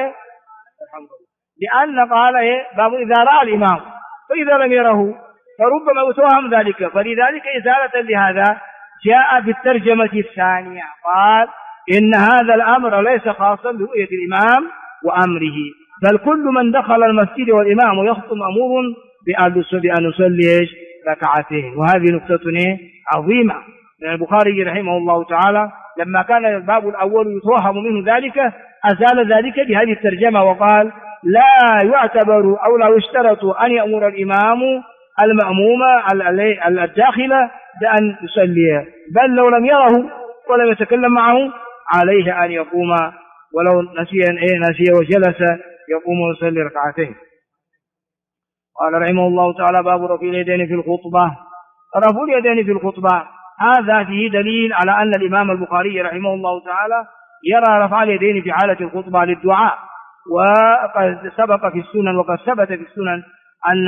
باب إذا رأى الإمام فإذا لم يره فربما يتوهم ذلك. فلذلك إزالة لهذا جاء بالترجمة الثانية قال إن هذا الأمر ليس خاصا برؤية الإمام وأمره، بل كل من دخل المسجد والإمام يخطب مأمور بأن يصلي ركعتين. وهذه نقطة عظيمة من البخاري رحمه الله تعالى، لما كان الباب الأول يتوهم منه ذلك أزال ذلك بهذه الترجمة وقال لا يعتبر أو لا يشترط أن يأمر الإمام المأموم الداخل بأن يصلي، بل لو لم يره ولم يتكلم معه عليه أن يقوم ولو نسي وجلس يقوم ويصلي ركعتين. قال رحمه الله تعالى باب رفع اليدين في الخطبة. رفع اليدين في الخطبة هذا فيه دليل على أن الإمام البخاري رحمه الله تعالى يرى رفع اليدين في حالة الخطبة للدعاء، وقد سبق في السنن وقد ثبت في السنن أن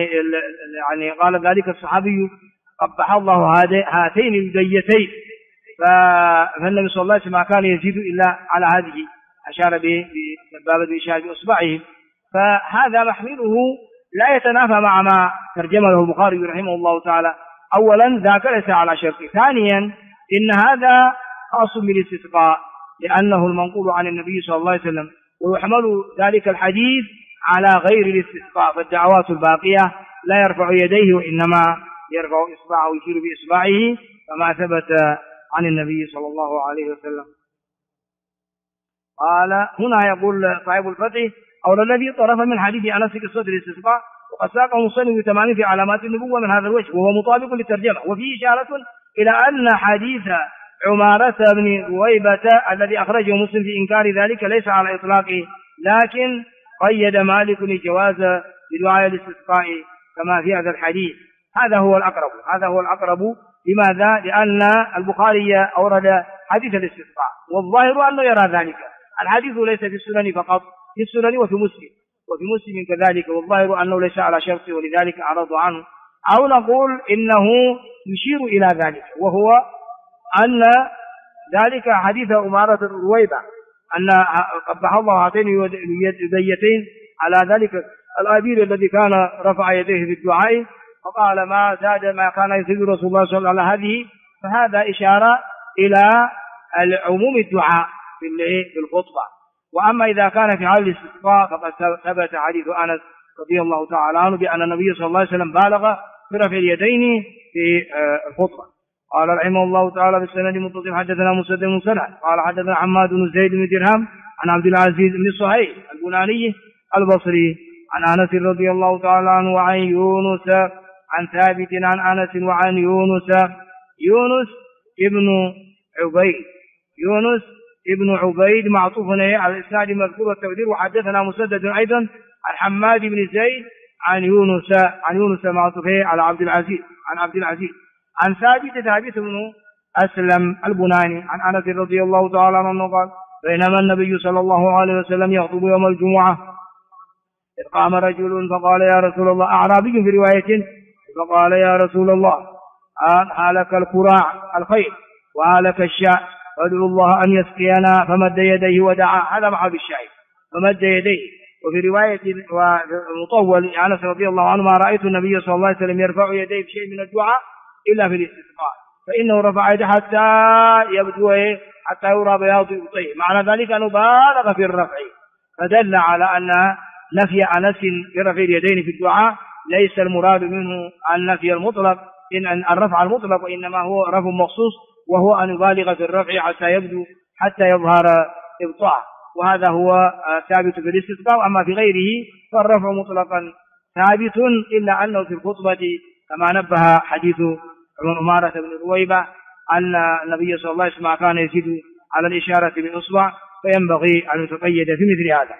يعني قال ذلك الصحابي قبح الله هاتين اليديتين فالنبي صلى الله عليه وسلم ما كان يزيد إلا على هذه، أشار بسبابة بإشارة بإصبعه. فهذا محمله لا يتنافى مع ما ترجم له البخاري رحمه الله تعالى. أولا ذاك ليس على شرط، ثانيا إن هذا خاص بالاستسقاء لأنه المنقول عن النبي صلى الله عليه وسلم، ويحمل ذلك الحديث على غير الاستسقاء. فالدعوات الباقية لا يرفع يديه وإنما يرفع إصبعه ويشير بإصبعه كما ثبت عن النبي صلى الله عليه وسلم. قال هنا يقول صاحب الفتح أو الذي طرف من حديث أنس قصة الاستسقاء وقد ساقه مصنف بتمام في علامات النبوة من هذا الوجه، وهو مطابق للترجمة، وفيه إشارة إلى أن حديث عمارة بن رويبة الذي أخرجه مسلم في إنكار ذلك ليس على إطلاقه، لكن قيد مالك الجواز بدعاء الاستسقاء كما في هذا الحديث. هذا هو الأقرب. لماذا؟ لأن البخاري أورد حديث الاستسقاء والظاهر أنه يرى ذلك. الحديث ليس في السنن فقط، في السنن وفي مسلم كذلك، والظاهر أنه ليس على شرطه ولذلك أعرض عنه. أو نقول إنه يشير إلى ذلك، وهو أن ذلك حديث أمارة الرويبة أن قبح الله هاتين يديتين على ذلك الأبيل الذي كان رفع يديه في الدعاء فقال ما زاد ما كان يزيد رسول الله صلى الله عليه وسلم على هذه، فهذا إشارة إلى العموم الدعاء في الخطبة. وأما إذا كان في حال الاستسقاء فقد ثبت حديث أنس رضي الله تعالى عنه بأن النبي صلى الله عليه وسلم بالغ في رفع اليدين في الخطبة. قال رحمه الله تعالى بالسند المتصل حدثنا مسدد بن مسرهد قال حدثنا حماد بن زيد بن درهم عن عبد العزيز بن صهيب البناني البصري عن أنس رضي الله تعالى عنه وعن يونس عن ثابت عن أنس وعن يونس ابن عبيد معطوف على الإسناد المذكور والتقدير. وحدثنا مسدد أيضا عن حماد بن زيد عن يونس معطوف على عبد العزيز عن ثابت بن أسلم البناني عن أنس رضي الله تعالى عنه قال بينما النبي صلى الله عليه وسلم يخطب يوم الجمعة إذ قام رجل فقال يا رسول الله، أعرابي في رواية، فقال يا رسول الله هلك الكراع الخير وهلك الشاء فادعوا الله أن يسقينا، فمد يديه ودعا. هذا محل الشاهد، فمد يديه. وفي رواية ومطول أنس رضي الله عنه ما رأيت النبي صلى الله عليه وسلم يرفع يديه في شيء من الدعاء إلا في الاستسقاء، فإنه رفع يده حتى يرى بياض إبطيه، معنى ذلك أنه بالغ في الرفع، فدل على أن نفي أنس برفع اليدين في الدعاء ليس المراد منه النفي المطلق إن الرفع المطلق، وإنما هو رفع مخصوص وهو أن يبالغ في الرفع حتى يظهر إبطاء، وهذا هو ثابت في الاستسقاء. أما في غيره فالرفع مطلقا ثابت، إلا أنه في الخطبة كما نبه حديث عمارة بن رويبة أن النبي صلى الله عليه وسلم كان يزيد على الإشارة بالإصبع، فينبغي أن يتقيد في مثل هذا.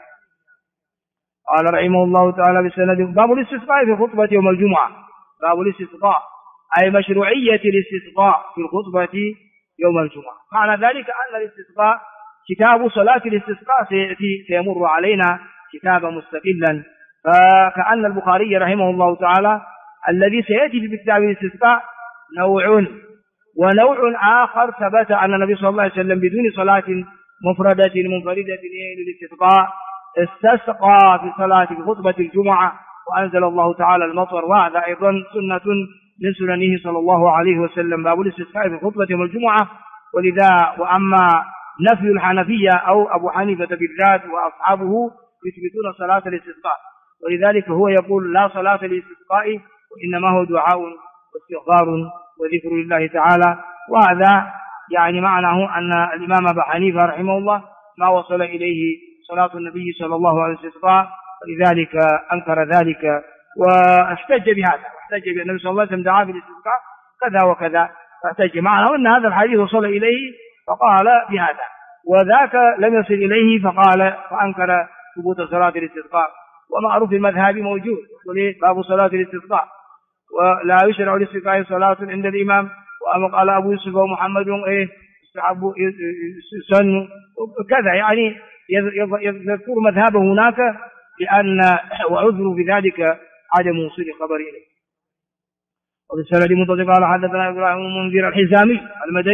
قال رحمه الله تعالى بالسند باب الاستسقاء في خطبة يوم الجمعة. باب الاستسقاء أي مشروعية الاستسقاء في الخطبة يوم الجمعة. معنى ذلك أن الاستسقاء كتاب صلاة الاستسقاء سيمر علينا كتابا مستقلا، فكأن البخاري رحمه الله تعالى الذي سيأتي في كتاب الاستسقاء نوع، ونوع آخر ثبت أن النبي صلى الله عليه وسلم بدون صلاة مفردة منفردة للاستسقاء استسقى في صلاة في خطبة الجمعة وأنزل الله تعالى المطر، وهذا أيضا سنة من سننه صلى الله عليه وسلم باب الاستسقاء في خطبة يوم الجمعة. ولذا وأما نفي الحنفية أو أبو حنيفة بالذات وأصحابه يثبتون صلاة الاستسقاء، ولذلك هو يقول لا صلاة للاستسقاء وإنما هو دعاء واستغفار وذكر لله تعالى. وهذا يعني معناه أن الإمام أبو حنيفة رحمه الله ما وصل إليه صلاة النبي صلى الله عليه وسلم، ولذلك أنكر ذلك واحتج بهذا، واحتج بأن النبي صلى الله عليه وسلم دعا بالاستسقاء كذا وكذا، فاحتج معناه أن هذا الحديث وصل إليه فقال بهذا، وذاك لم يصل إليه فأنكر ثبوت صلاة الاستسقاء. ومعروف المذهب موجود باب صلاة الاستسقاء ولا يشرع الاستسقاء صلاة عند الإمام. وأما قال أبو يوسف ومحمد يستحب سن كذا، يعني يذكر مذهبه هناك لأن وعذر في ذلك عدم وصول خبر إليه. وفي السند المتصل قال حدثنا إبراهيم بن المنذر الحزامي المدني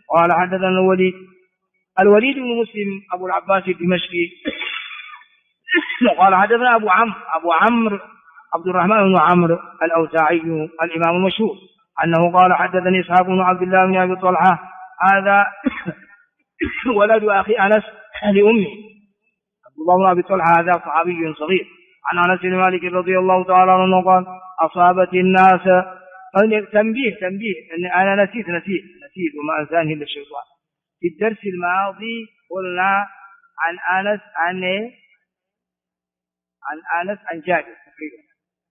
قال حدثنا الوليد بن مسلم أبو العباس الدمشقي قال حدثنا أبو عمرو عبد الرحمن بن عمرو الأوزاعي الإمام المشهور أنه قال حدثني إسحاق بن عبد الله بن أبي طلحة هذا ولد أخي أنس لأمه. عبد الله بن أبي طلحة هذا صحابي صغير عن أنس بن مالك رضي الله تعالى عنه قال أصابت الناس تنبيه أن أنا نسيت وما أنساني إلا الشيطان. في الدرس الماضي قلنا عن أنس عن جابر تقريبا،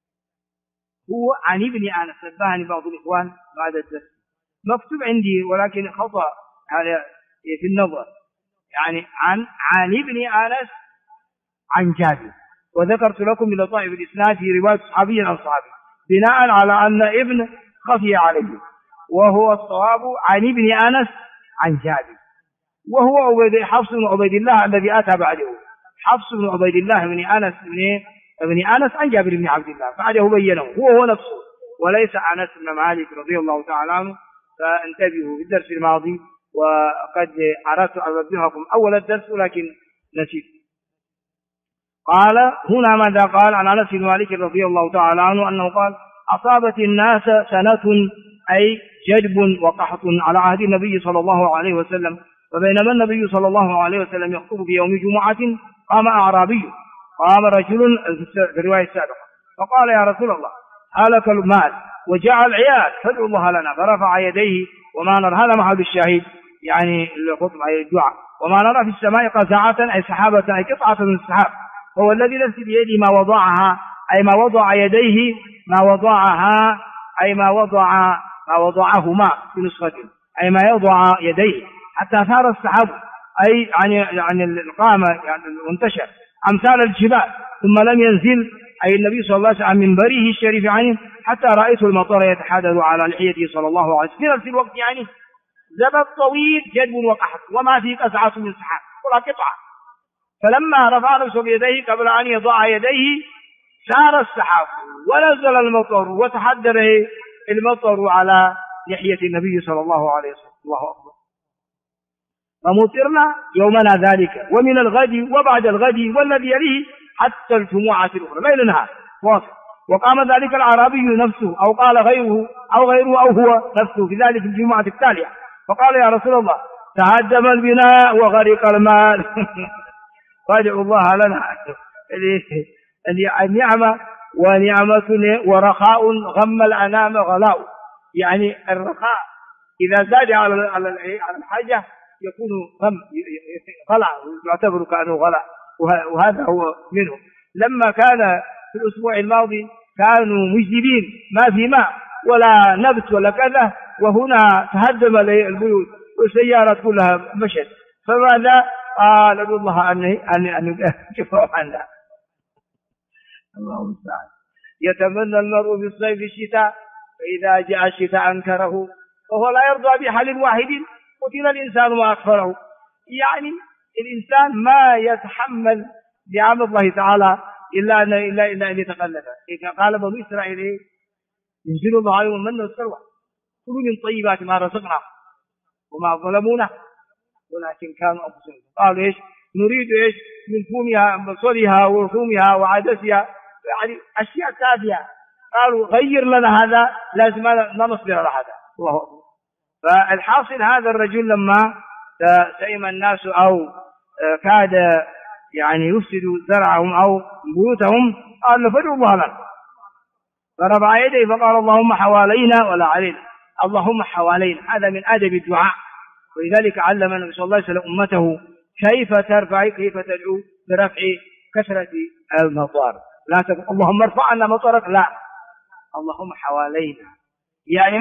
هو عن ابن أنس. نبهني بعض الإخوان بعد الدرس مكتوب عندي ولكن خطأ هذا في النظر، يعني عن ابن أنس عن جابر، وذكرت لكم لطائف الإسناد في رواية صحابي عن صحابي بناء على أن ابن خفي عليه، وهو الصواب عن ابن أنس عن جابر، وهو حفص بن عبيد الله الذي أتى بعده، حفص بن عبيد الله بن أنس عن جابر بن عبد الله، بعده بينه هو نفسه وليس أنس بن مالك رضي الله تعالى عنه. فانتبهوا في الدرس الماضي، وقد أردت أن أنبهكم أول الدرس ولكن نسيت. قال هنا ماذا قال عن أنس بن مالك رضي الله تعالى عنه أنه قال أصابت الناس سنة أي جدب وقحط على عهد النبي صلى الله عليه وسلم، فبينما النبي صلى الله عليه وسلم يخطب في يوم جمعة قام رجل في الرواية السابقة فقال يا رسول الله هلك المال وجاء العيال فادعوا الله لنا، فرفع يديه وما نرى، هذا محل الشاهد يعني الخطبة أي الدعاء، وما نرى في السماء قزعة أي سحابة أي قطعة من السحاب، هو الذي نفسي بيده ما وضعها أي ما وضع يديه ما وضعها أي ما وضعهما في نسخة أي ما يضع يديه حتى ثار السحاب أي عن القامة يعني وانتشر أمثال الجبال، ثم لم ينزل أي النبي صلى الله عليه وسلم من منبره الشريف عنه حتى رأيت المطر يتحدث على لحيته صلى الله عليه وسلم في نفس الوقت، يعني زبد طويل جدب وقحط وما في قزعة من سحاب ولا قطعة. فلما رفع نفسه يديه قبل أن يضع يديه سار السحاب ونزل المطر وتحدث المطر على لحية النبي صلى الله عليه وسلم. الله أكبر. فمطرنا يومنا ذلك ومن الغد وبعد الغد والذي يليه حتى الجمعة الأخرى ليل نهار واصل. وقام ذلك الأعرابي نفسه أو قال غيره أو هو نفسه في ذلك الجمعة التالية فقال يا رسول الله تهدم البناء وغرق المال فادعوا الله لنا. النعمة ونعمة ورخاء غم الأنام غلاء، يعني الرخاء إذا زاد على الحاجة يكون غلاء يعتبر كأنه غلاء، وهذا هو منه. لما كان في الأسبوع الماضي كانوا مجدبين ما في ماء ولا نبت ولا كذا، وهنا تهدم البيوت والسيارات كلها مشت، فماذا قال الله أن يكفر عنها. الله المستعان. يتمنى المرء في الصيف الشتاء فإذا جاء الشتاء أنكره وهو لا يرضى بحال واحد قتل الإنسان وأكفره. يعني الإنسان ما يتحمل نعم الله تعالى إلا أن يتقلب. قال بنو إسرائيل ينزل الله عليهم المن والسلوى كلوا من طيبات ما رزقنا وما ظلمونا ولكن كانوا أنفسهم قالوا إيش نريد إيش من فومها بصلها ورثومها وعدسها، يعني أشياء تافهة. قالوا غير لنا هذا، لازم ما نصبر على هذا. الله أكبر. فالحاصل هذا الرجل لما سئم الناس أو كاد يعني يفسد زرعهم أو بيوتهم قال له فادعوا الله لنا، فرفع يديه فقال اللهم حوالينا ولا علينا، اللهم حوالينا. هذا من أدب الدعاء، ولذلك علم النبي صلى الله عليه وسلم أمته كيف تدعو برفع كثرة المطر. لا تقول اللهم ارفع عنا مطرك، لا، اللهم حوالينا، يعني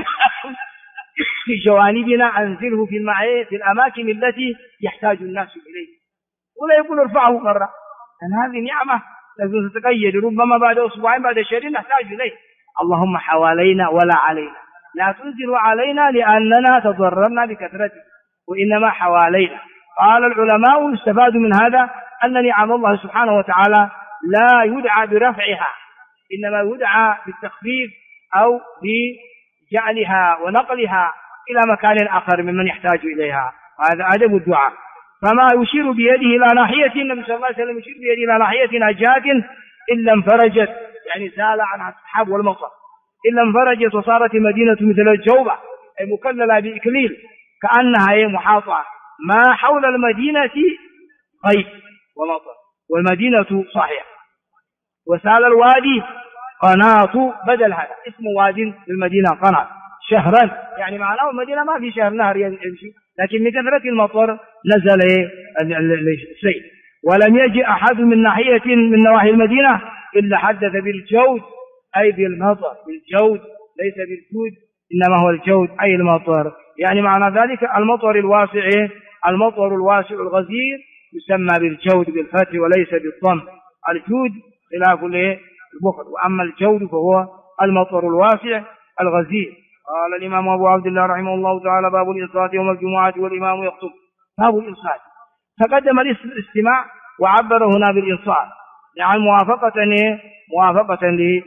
في جوانبنا أنزله في الأماكن التي يحتاج الناس إليه، ولا يقول ارفعه مرة، لأن هذه نعمة لازم تتقيد، ربما بعد أسبوعين بعد شهرين نحتاج إليه. اللهم حوالينا ولا علينا، لا تنزل علينا لأننا تضررنا بكثرته، وإنما حوالينا. قال العلماء يستفاد من هذا أن نعم الله سبحانه وتعالى لا يدعى برفعها، إنما يدعى بالتخفيف أو بجعلها ونقلها إلى مكان آخر ممن يحتاج إليها. هذا أدب الدعاء. فما يشير بيده إلى ناحية، النبي صلى الله عليه وسلم يشير بيده إلى ناحية ناجاة إلا انفرجت، يعني زال عنها السحاب والمطر، إلا انفرجت وصارت المدينة مثل الجوبة، أي مكللة بإكليل كأنها محاطة، ما حول المدينة غيث ومطر والمدينة صحيحة. وسال الوادي قناط، بدل هذا اسم واد للمدينة قناط شهرا، يعني معناه المدينة ما في شهر نهر يمشي، لكن من كثرة المطر نزل السيل. ولم يجي أحد من ناحية من نواحي المدينة إلا حدث بالجود، أي بالمطر، بالجود ليس بالجود، إنما هو الجود أي المطر. يعني معنى ذلك المطر الواسع، المطر الواسع الغزير يسمى بالجود بالفتح وليس بالضم. الجود خلاف البخل، وأما الجود فهو المطر الواسع الغزير. قال الإمام أبو عبد الله رحمه الله تعالى: باب الإنصات يوم الجمعة والإمام يخطب. باب الإنصات، تقدم الاستماع وعبر هنا بالإنصات، يعني موافقة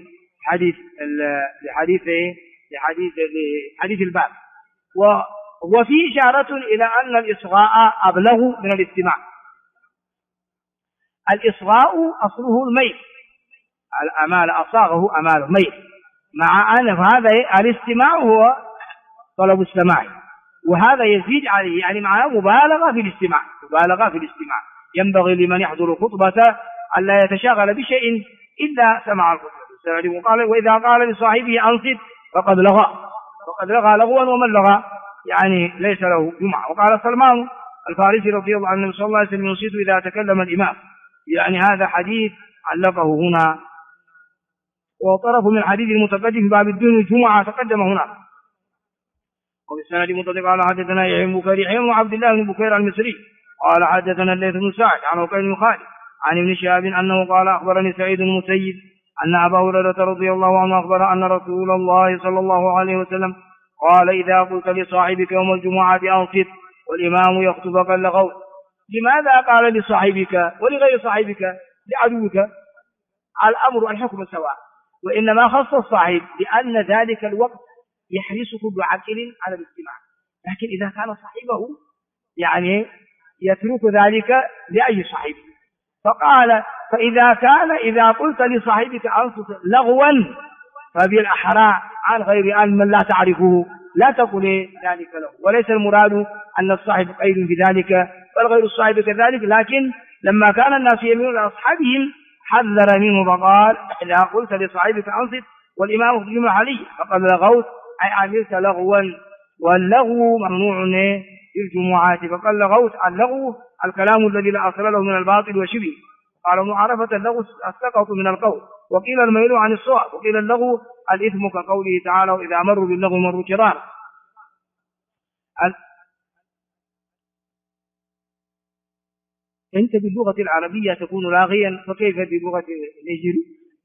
لحديث الباب. وفي إشارة إلى أن الإصغاء أبلغ من الاستماع. الإصغاء أصله الميل، الأمال أصاغه أماله ميل، مع أن هذا الاستماع هو طلب السماع، وهذا يزيد عليه، يعني معناه مبالغة في الاستماع. ينبغي لمن يحضر خطبة ألا يتشاغل بشيء إلا سمع الخطبة. وإذا قال لصاحبه أنصت فقد لغى لغوا، ومن لغى يعني ليس له جمعة. وقال سلمان الفارسي رضي الله عنه صلى الله عليه وسلم: ينصت إذا تكلم الإمام. يعني هذا حديث علقه هنا، وطرف من حديث المتقدم في باب الدين الجمعة تقدم هنا. وبالسند متصل قال: حدثنا يحيى بن بكير وعبد الله بن بكير المصري قال: حدثنا الليث بن سعد عن عقيل بن خالد عن ابن شهاب أنه قال: أخبرني سعيد المسيب أن أبا هريرة رضي الله عنه أخبر أن رسول الله صلى الله عليه وسلم قال: إذا قلت لصاحبك يوم الجمعة أنصت والإمام يخطب فقد لغوت. لماذا قال لصاحبك ولغير صاحبك لعدوك؟ الأمر الحكم سواء، وإنما خص الصاحب لأن ذلك الوقت يحرص كل عاقل على الاستماع. لكن إذا كان صاحبه يعني يترك ذلك لأي صاحب، فقال: إذا قلت لصاحبك أنصت لغوا فبالأحرى عن غير أن من لا تعرفه لا تقل ذلك له. وليس المراد أن الصاحب قيد في ذلك، بل غير الصاحب كذلك، لكن لما كان الناس يميلون لأصحابهم حذر منه فقال: إذا قلت لصاحبك أنصت والإمام في الجمعة عليه فقد لغوت، أي عملت لغوا، واللغو ممنوع في الجمعات فقد لغوت. اللغو الكلام الذي لا أصل له من الباطل وشبه. قالوا: معرفة اللغو السقط من القول، وقيل الميل عن الصواب، وقيل اللغو الإثم كقوله تعالى: وإذا مروا باللغو مروا كرارا. أنت باللغة العربية تكون لاغيا، فكيف باللغة النيجيرية؟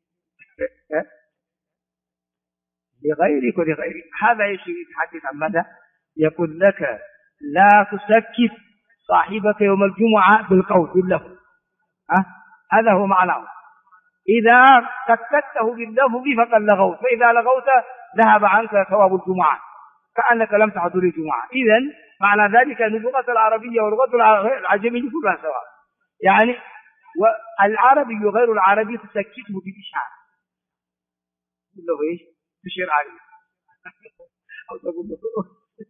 لغيرك ولغيرك. هذا يتحدث عن ماذا؟ يقول لك: لا تسكت صاحبك يوم الجمعة بالقول باللفظ. هذا هو معناه. إذا سكته باللفظ فقد لغوت، فإذا لغوت ذهب عنك ثواب الجمعة كأنك لم تحضر الجمعة. إذن معنى ذلك أن اللغة العربية واللغة العجمية كلها سواء، يعني والعربي غير العربي تسكته بالإشعار، تقول له إيش؟ تشير عليه أو تقول له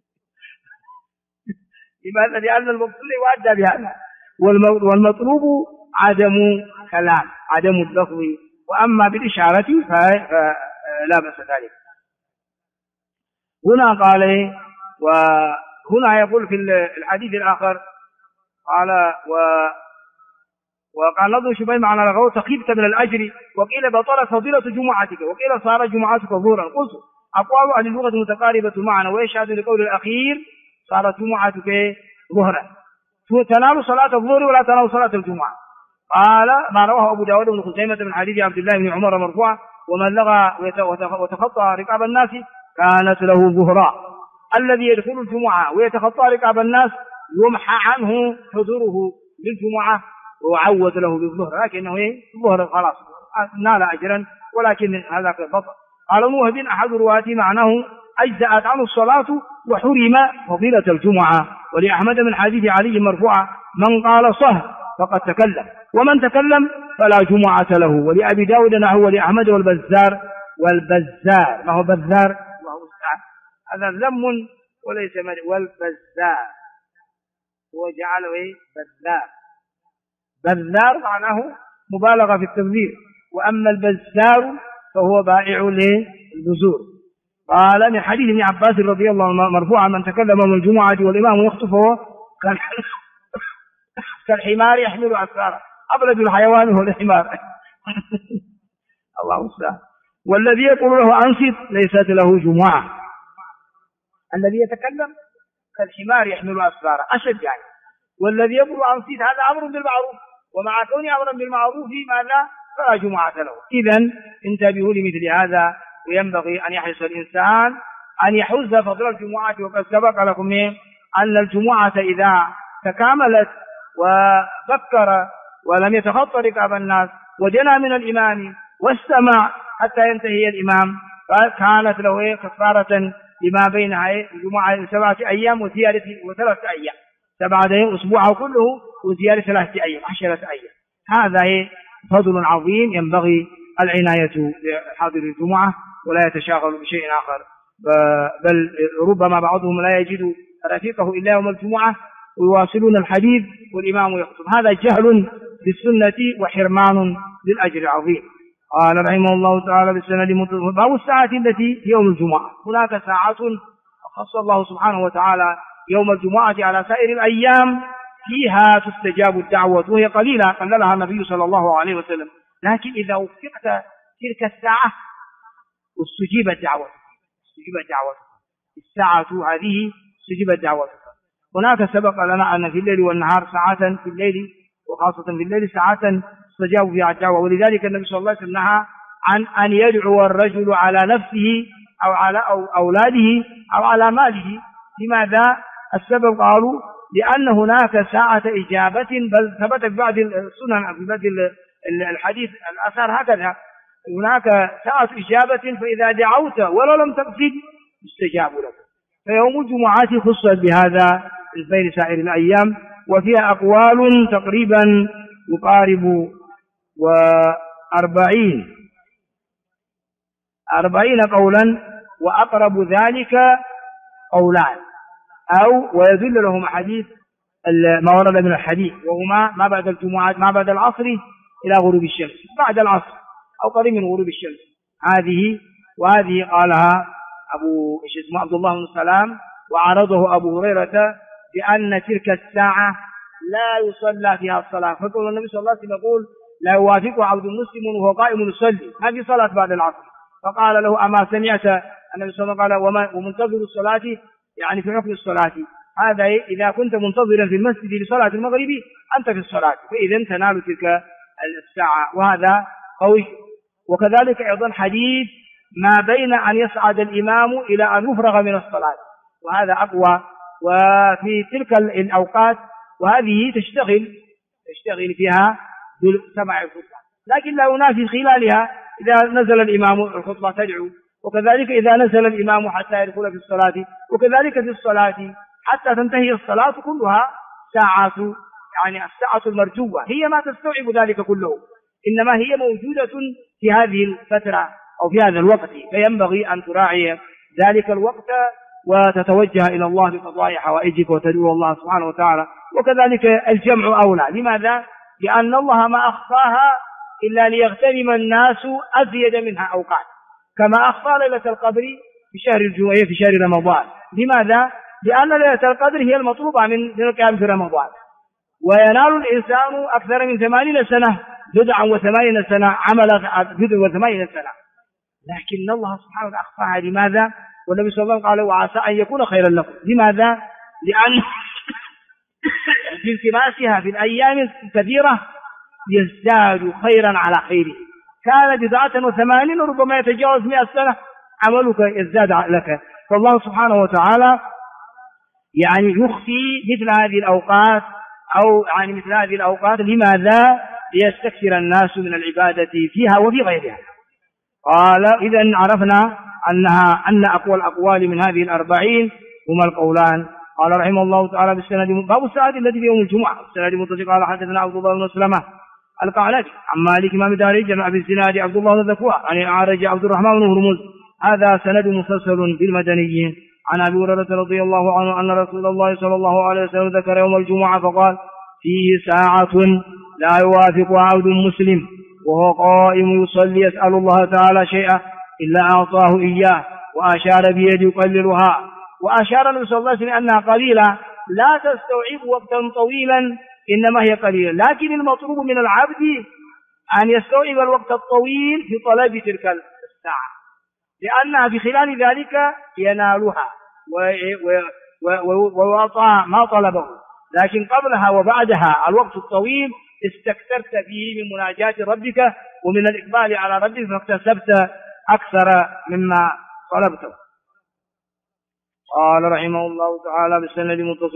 لماذا؟ لأن المقصود يؤدى بهذا، والمطلوب عدم كلام، عدم اللفظ، وأما بالإشارة فلا بأس ذلك. هنا قال، وهنا يقول في الحديث الآخر قال: وقال نظر شبه معنى لغو تخيبت من الأجر، وقيل بطلت فضيلة جمعتك، وقيل صار جمعتك ظهرا. قلت: أقوال أهل اللغة متقاربة معنا، ويشهد لقول الأخير صارت جمعتك ظهرا، تنال صلاة الظهر ولا تنال صلاة الجمعة. قال: ما رواه أبو داود بن خزيمة من حديث عبد الله بن عمر مرفوعا: ومن لغى وتخطى رقاب الناس كانت له ظهرا. الذي يدخل الجمعة ويتخطى رقاب الناس يمحى عنه حضوره للجمعة وعود له بالظهر، لكنه الظهر خلاص نال أجرا، ولكن هذا بطل. قال: موهب أحد رواته معناه أجزأت عنه الصلاة وحرم فضيلة الجمعة. ولأحمد من حديث علي مرفوعة: من قال صه فقد تكلم، ومن تكلم فلا جمعة له. ولأبي داود نحو، ولأحمد والبزار. والبزار، ما هو بزار؟ الله المستعان، هذا ذم وليس مدح. والبزار هو جعله إيه؟ بزار. بزار معناه مبالغة في التبذير، وأما البزار فهو بائع البزور. قال من حديث ابن عباس رضي الله عنه مرفوعا: من تكلم يوم الجمعة والإمام يخطب فهو كالحمار يحمل أسفارا. أبلد الحيوان هو الحمار. الله المستعان. والذي يقول له أنصت ليست له جمعة. الذي يتكلم كالحمار يحمل أسفارا أشد يعني. والذي يقول أنصت هذا أمر بالمعروف، ومع كون أمرا بالمعروف ماذا؟ فلا جمعة له. إذن انتبهوا لمثل هذا، وينبغي أن يحرص الإنسان أن يحوز فضل الجمعة. وقد سبق لكم أن الجمعة إذا تكاملت وفكر ولم يتخطى ركاب الناس ودنا من الإمام واستمع حتى ينتهي الإمام، فكانت له كفارة لما بينها الجمعة 7 أيام وزيادة 3 أيام، 7 أيام أسبوعه كله وزيادة 3 أيام 10 أيام. هذا فضل عظيم ينبغي العناية بحاضر الجمعة ولا يتشاغل بشيء آخر، بل ربما بعضهم لا يجد رفيقه إلا يوم الجمعة ويواصلون الحديث والإمام يخطب. هذا جهل بالسنة وحرمان للأجر العظيم. قال رحمه الله تعالى بالسند متصل: باب الساعة التي في يوم الجمعة. هناك ساعة خص الله سبحانه وتعالى يوم الجمعة على سائر الأيام فيها تستجاب الدعوة، وهي قليلة قللها النبي صلى الله عليه وسلم، لكن إذا وفقت تلك الساعة استجيبت دعوتك. الساعة هذه استجيبت دعوتك. هناك سبق لنا أن في الليل والنهار ساعة، في الليل وخاصة في الليل ساعة استجاب فيها الدعوة، ولذلك النبي صلى الله عليه وسلم نهى عن أن يدعو الرجل على نفسه أو على أولاده أو على ماله. لماذا؟ السبب قالوا لأن هناك ساعة إجابة، بل ثبت في بعض السنن في بعض الحديث الآثار هكذا: هناك ساعة إجابة فإذا دعوت ولو لم تقصد استجاب لك. فيوم الجمعة خصت بهذا بين سائر الأيام، وفيها أقوال تقريبا يقارب 40 قولا، وأقرب ذلك قولان أو ويدل لهم حديث ما ورد من الحديث، وهما ما بعد الجمعة، ما بعد العصر إلى غروب الشمس، بعد العصر أو قريب من غروب الشمس. وهذه قالها عبد الله بن سلام، وعرضه أبو هريرة بأن تلك الساعة لا يصلى فيها الصلاة. فقال النبي صلى الله عليه وسلم يقول: لا يوافق عبد مسلم وهو قائم يصلي، هذه صلاة بعد العصر. فقال له: أما سمعت النبي صلى الله عليه وسلم قال: ومنتظر الصلاة يعني في حكم الصلاة. هذا إذا كنت منتظرا في المسجد لصلاة المغرب أنت في الصلاة، فإذا تنال تلك الساعة، وهذا قوي. وكذلك أيضا حديث ما بين أن يصعد الإمام إلى أن يفرغ من الصلاة، وهذا أقوى. وفي تلك الأوقات وهذه تشتغل فيها بسماع الخطبة، لكن لا ينافي خلالها إذا نزل الإمام الخطبة تدعو، وكذلك إذا نزل الإمام حتى يدخل في الصلاة، وكذلك في الصلاة حتى تنتهي الصلاة، كلها ساعات، يعني الساعة المرجوة هي ما تستوعب ذلك كله، إنما هي موجودة في هذه الفترة أو في هذا الوقت، فينبغي أن تراعي ذلك الوقت وتتوجه إلى الله بقضاء حوائجك وتدعو الله سبحانه وتعالى. وكذلك الجمع أولى. لماذا؟ لأن الله ما أخفاها إلا ليغتنم الناس أزيد منها أوقات، كما أخفى ليلة القدر في شهر الجمعة في شهر رمضان. لماذا؟ لأن ليلة القدر هي المطلوبة من القيام في رمضان، وينال الإنسان أكثر من 80 سنة بدعا و80 سنة عمل بدع و80 سنة، لكن الله سبحانه وتعالى أخفاها. لماذا؟ والنبي صلى الله عليه وسلم قال: وعسى أن يكون خيرا لكم. لماذا؟ لأن بالتماسها في الأيام الكثيرة يزداد خيرا على خيره. كان 89 ربما يتجاوز 100 سنة عملك يزداد لك. فالله سبحانه وتعالى يعني يخفي مثل هذه الأوقات، أو يعني مثل هذه الأوقات. لماذا؟ ليستكثر الناس من العبادة فيها وفي غيرها. قال: إذن عرفنا أن أقوى الأقوال من هذه الأربعين هما القولان. قال رحمه الله تعالى بالسند باب الساعة التي في يوم الجمعة. السند متصل. قال حدثنا عبد الله بن سلمة القعنبي عن مالك إمام دار الهجرة عن أبي الزناد عبد الله بن ذكوان عن الأعرج عبد الرحمن بن هرمز. هذا سند مسلسل بالمدنيين. عن أبي هريرة رضي الله عنه أن رسول الله صلى الله عليه وسلم ذكر يوم الجمعة فقال فيه ساعة لا يوافق عبد مسلم وهو قائم يصلي يسأل الله تعالى شيئا إلا أعطاه إياه، وأشار بيده يقللها، وأشار النبي صلى الله عليه وسلم أنها قليلة لا تستوعب وقتا طويلا إنما هي قليلة، لكن المطلوب من العبد أن يستوعب الوقت الطويل في طلب تلك الساعة، لأنها في خلال ذلك ينالها ويعطى ما طلبه، لكن قبلها وبعدها الوقت الطويل استكثرت فيه من مناجاة ربك ومن الإقبال على ربك فاكتسبت أكثر مما طلبته. قال رحمه الله تعالى بالسند متصل.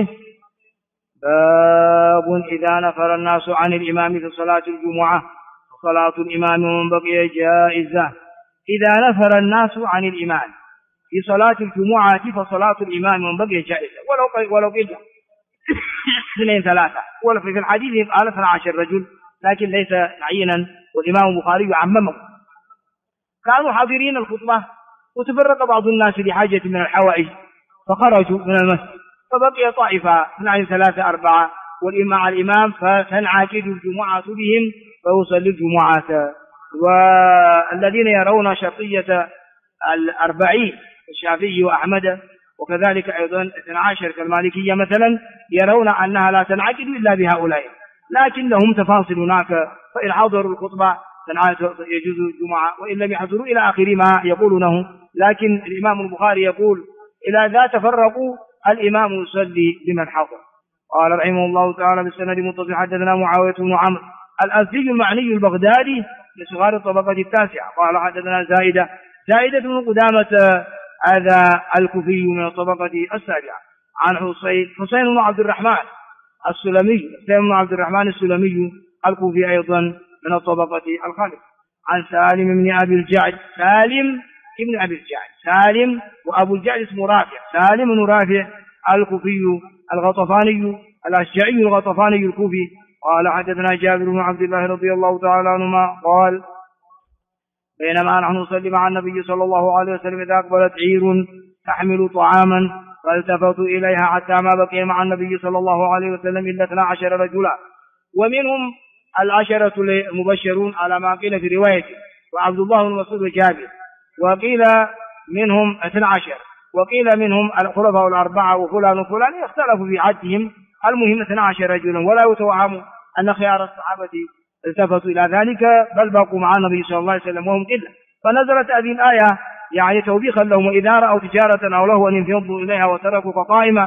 باب إذا نفر الناس عن الإمام في صلاة الجمعة فصلاة الإمام ومن بقي جائزة. إذا نفر الناس عن الإمام في صلاة الجمعة فصلاة الإمام ومن بقي جائزة ولو قل 2 3 ولا في الحديث قال 12 رجل، لكن ليس عينا، والإمام البخاري عممه. كانوا حاضرين الخطبة وتفرق بعض الناس لحاجة من الحوائج فخرجوا من المسجد، فبقي طائفة 2 3 4 والإمام الإمام فتنعقد الجمعة بهم فيصلي الجمعة. والذين يرون شرطية 40 الشافعي وأحمد وكذلك أيضا 12 كالمالكية مثلا يرون أنها لا تنعقد إلا بهؤلاء، لكن لهم تفاصيل هناك، فإن حضروا الخطبة يجوز الجمعة وإن لم يحضروا إلى آخر ما يقولونه. لكن الإمام البخاري يقول إلى ذا تفرقوا الإمام يصلي لمن حضر. قال رحمه الله تعالى بالسند متصل. حدثنا معاوية بن عمرو الأزدي المعني البغدادي لصغار الطبقة التاسعة. قال حدثنا زائدة بن قدامة هذا الكوفي من الطبقة السابعة. عن حسين بن عبد الرحمن السلمي الكوفي أيضا من الطبقة الخامسة. عن سالم بن أبي الجعد سالم وأبو الجعد اسمه رافع، سالم بن رافع الكوفي الغطفاني الأشجعي الغطفاني الكوفي. قال حدثنا جابر بن عبد الله رضي الله تعالى عنهما قال بينما نحن نصلي مع النبي صلى الله عليه وسلم إذا أقبلت عير تحمل طعاما فالتفتوا إليها حتى ما بقي مع النبي صلى الله عليه وسلم إلا 12 رجلا، ومنهم 10 المبشرون على ما قيل في روايته وعبد الله بن مسعود وجابر، وقيل منهم 12، وقيل منهم الخلفاء الأربعة وفلان يختلفوا في عدهم، المهم 12 رجلا. ولا يتوهم أن خيار الصحابة التفتوا إلى ذلك بل بقوا مع النبي صلى الله عليه وسلم وهم قلة. فنزلت هذه الآية يعني توبيخا لهم وإذا رأوا تجارة أو لهوا انفضوا إليها وتركوا قائمة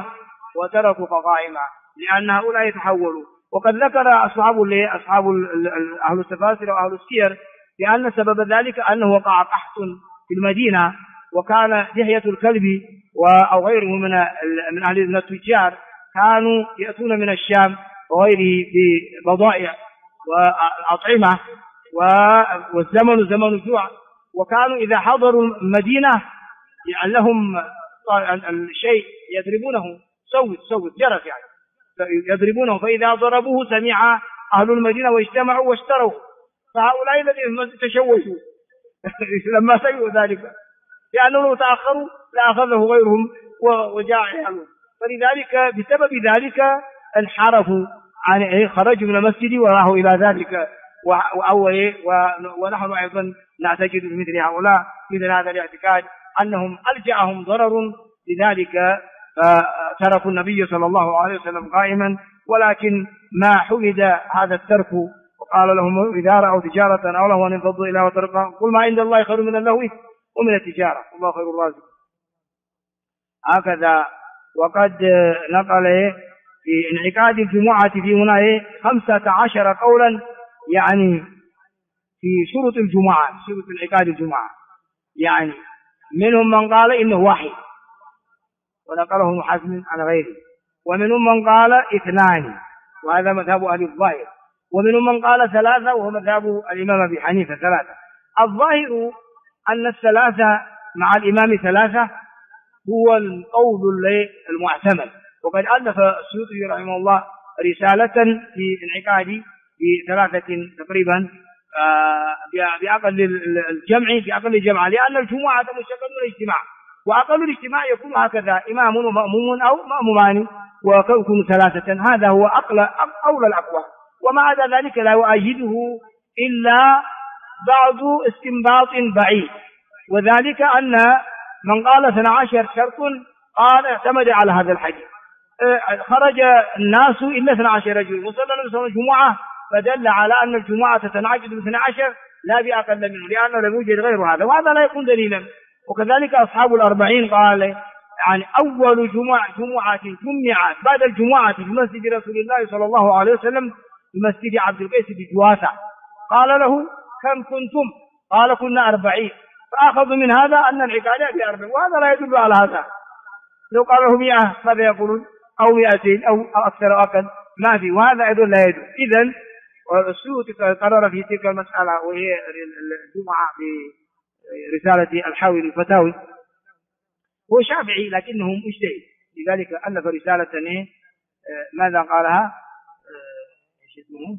لأن هؤلاء يتحولوا. وقد ذكر أصحاب أهل التفاسير وأهل السير لأن سبب ذلك أنه وقع قحط في المدينة، وكان دحية الكلب أو غيره من أهل التجار كانوا يأتون من الشام وغيره ببضائع وأطعمة والزمن زمن الجوع، وكانوا إذا حضروا المدينة يعني لهم الشيء يضربونه صوت جرس يعني يضربونه، فإذا ضربوه سمع أهل المدينة واجتمعوا واشتروا، فهؤلاء الذين تشوشوا لما سمعوا ذلك لأنه لو تأخروا لأخذه غيرهم وجاء عيالهم، فلذلك بسبب ذلك انحرفوا عن خرجوا من المسجد وراحوا إلى ذلك. ونحن أيضا نعتقد بمثل هؤلاء مثل هذا الاعتقاد أنهم ألجأهم ضرر، لذلك تركوا النبي صلى الله عليه وسلم قائما، ولكن ما حمد هذا الترك وقال لهم إذا رأوا تجارة أو لهوا انفضوا إليها وتركوا قل ما عند الله خير من اللهو ومن التجارة والله خير الرازق. هكذا. وقد نقل في انعقاد الجمعة في هنا 15 قولا يعني في شروط الجمعة، شروط انعقاد الجمعة، يعني منهم من قال إنه واحد ونقله ابن حزم عن غيره، ومنهم من قال 2 وهذا مذهب أهل الظاهر، ومنهم من قال 3 وهو مذهب الإمام أبي حنيفة 3. الظاهر أن 3 مع الإمام ثلاثة هو القول المعتمد. وقد ألف السيوطي رحمه الله رسالة في انعقاد بثلاثة تقريبا بأقل الجمع لأن الجمعة مشتقة من الاجتماع، وأقل الاجتماع يكون هكذا إمام ومأموم أو مأمومان وكون ثلاثة. هذا هو أولى الأقوال، ومع ذلك لا يؤيده إلا بعض استنباط بعيد، وذلك أن من قال 12 شرط قال اعتمد على هذا الحديث. خرج الناس إلا 12 رجل وصلى الجمعة، فدل على أن الجمعة تنعقد ب12 لا بأقل منه، لأنه لم يوجد غير هذا، وهذا لا يكون دليلا. وكذلك أصحاب ال40 قال يعني أول جمعة جمعت بعد الجمعة في مسجد رسول الله صلى الله عليه وسلم في مسجد عبد القيس بجواسة. قال له كم كنتم؟ قال كنا 40. فأخذوا من هذا أن العقادة ب40، وهذا لا يدل على هذا. لو قال له 100 ماذا يقولون؟ أو 200 أو أكثر أو أقل، ما في، وهذا أيضا لا يدل. إذن السيوطي قرر في تلك المسألة، وهي الجمعة في رسالة الحاوي للفتاوي. هو شافعي لكنه مجتهد، لذلك ألف رسالة ماذا قالها؟ ايش اسمه؟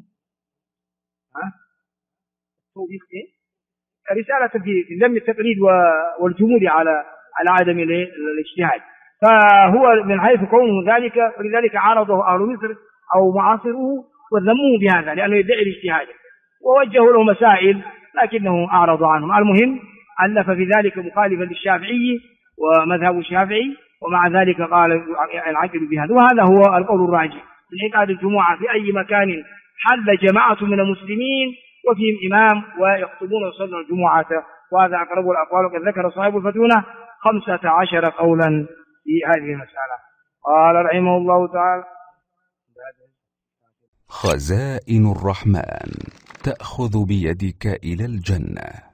رسالة في ذم التقليد والجمود على عدم الاجتهاد. فهو من حيث كونه ذلك، ولذلك عارضه أهل مصر أو معاصروه وذموه بهذا لأنه يدعي الاجتهاد، ووجهوا له مسائل لكنه أعرض عنهم. المهم ألف في ذلك مخالفا للشافعي ومذهب الشافعي، ومع ذلك قال العقل بهذا. وهذا هو القول الراجح من انعقاد الجمعة في أي مكان حل جماعة من المسلمين وفيهم إمام ويخطبون ويصلون الجمعة، وهذا أقرب الأقوال. وقد ذكر صاحب الفتونة 15 قولا في هذه المسألة. قال رحمه الله تعالى: خزائن الرحمن تأخذ بيدك إلى الجنة.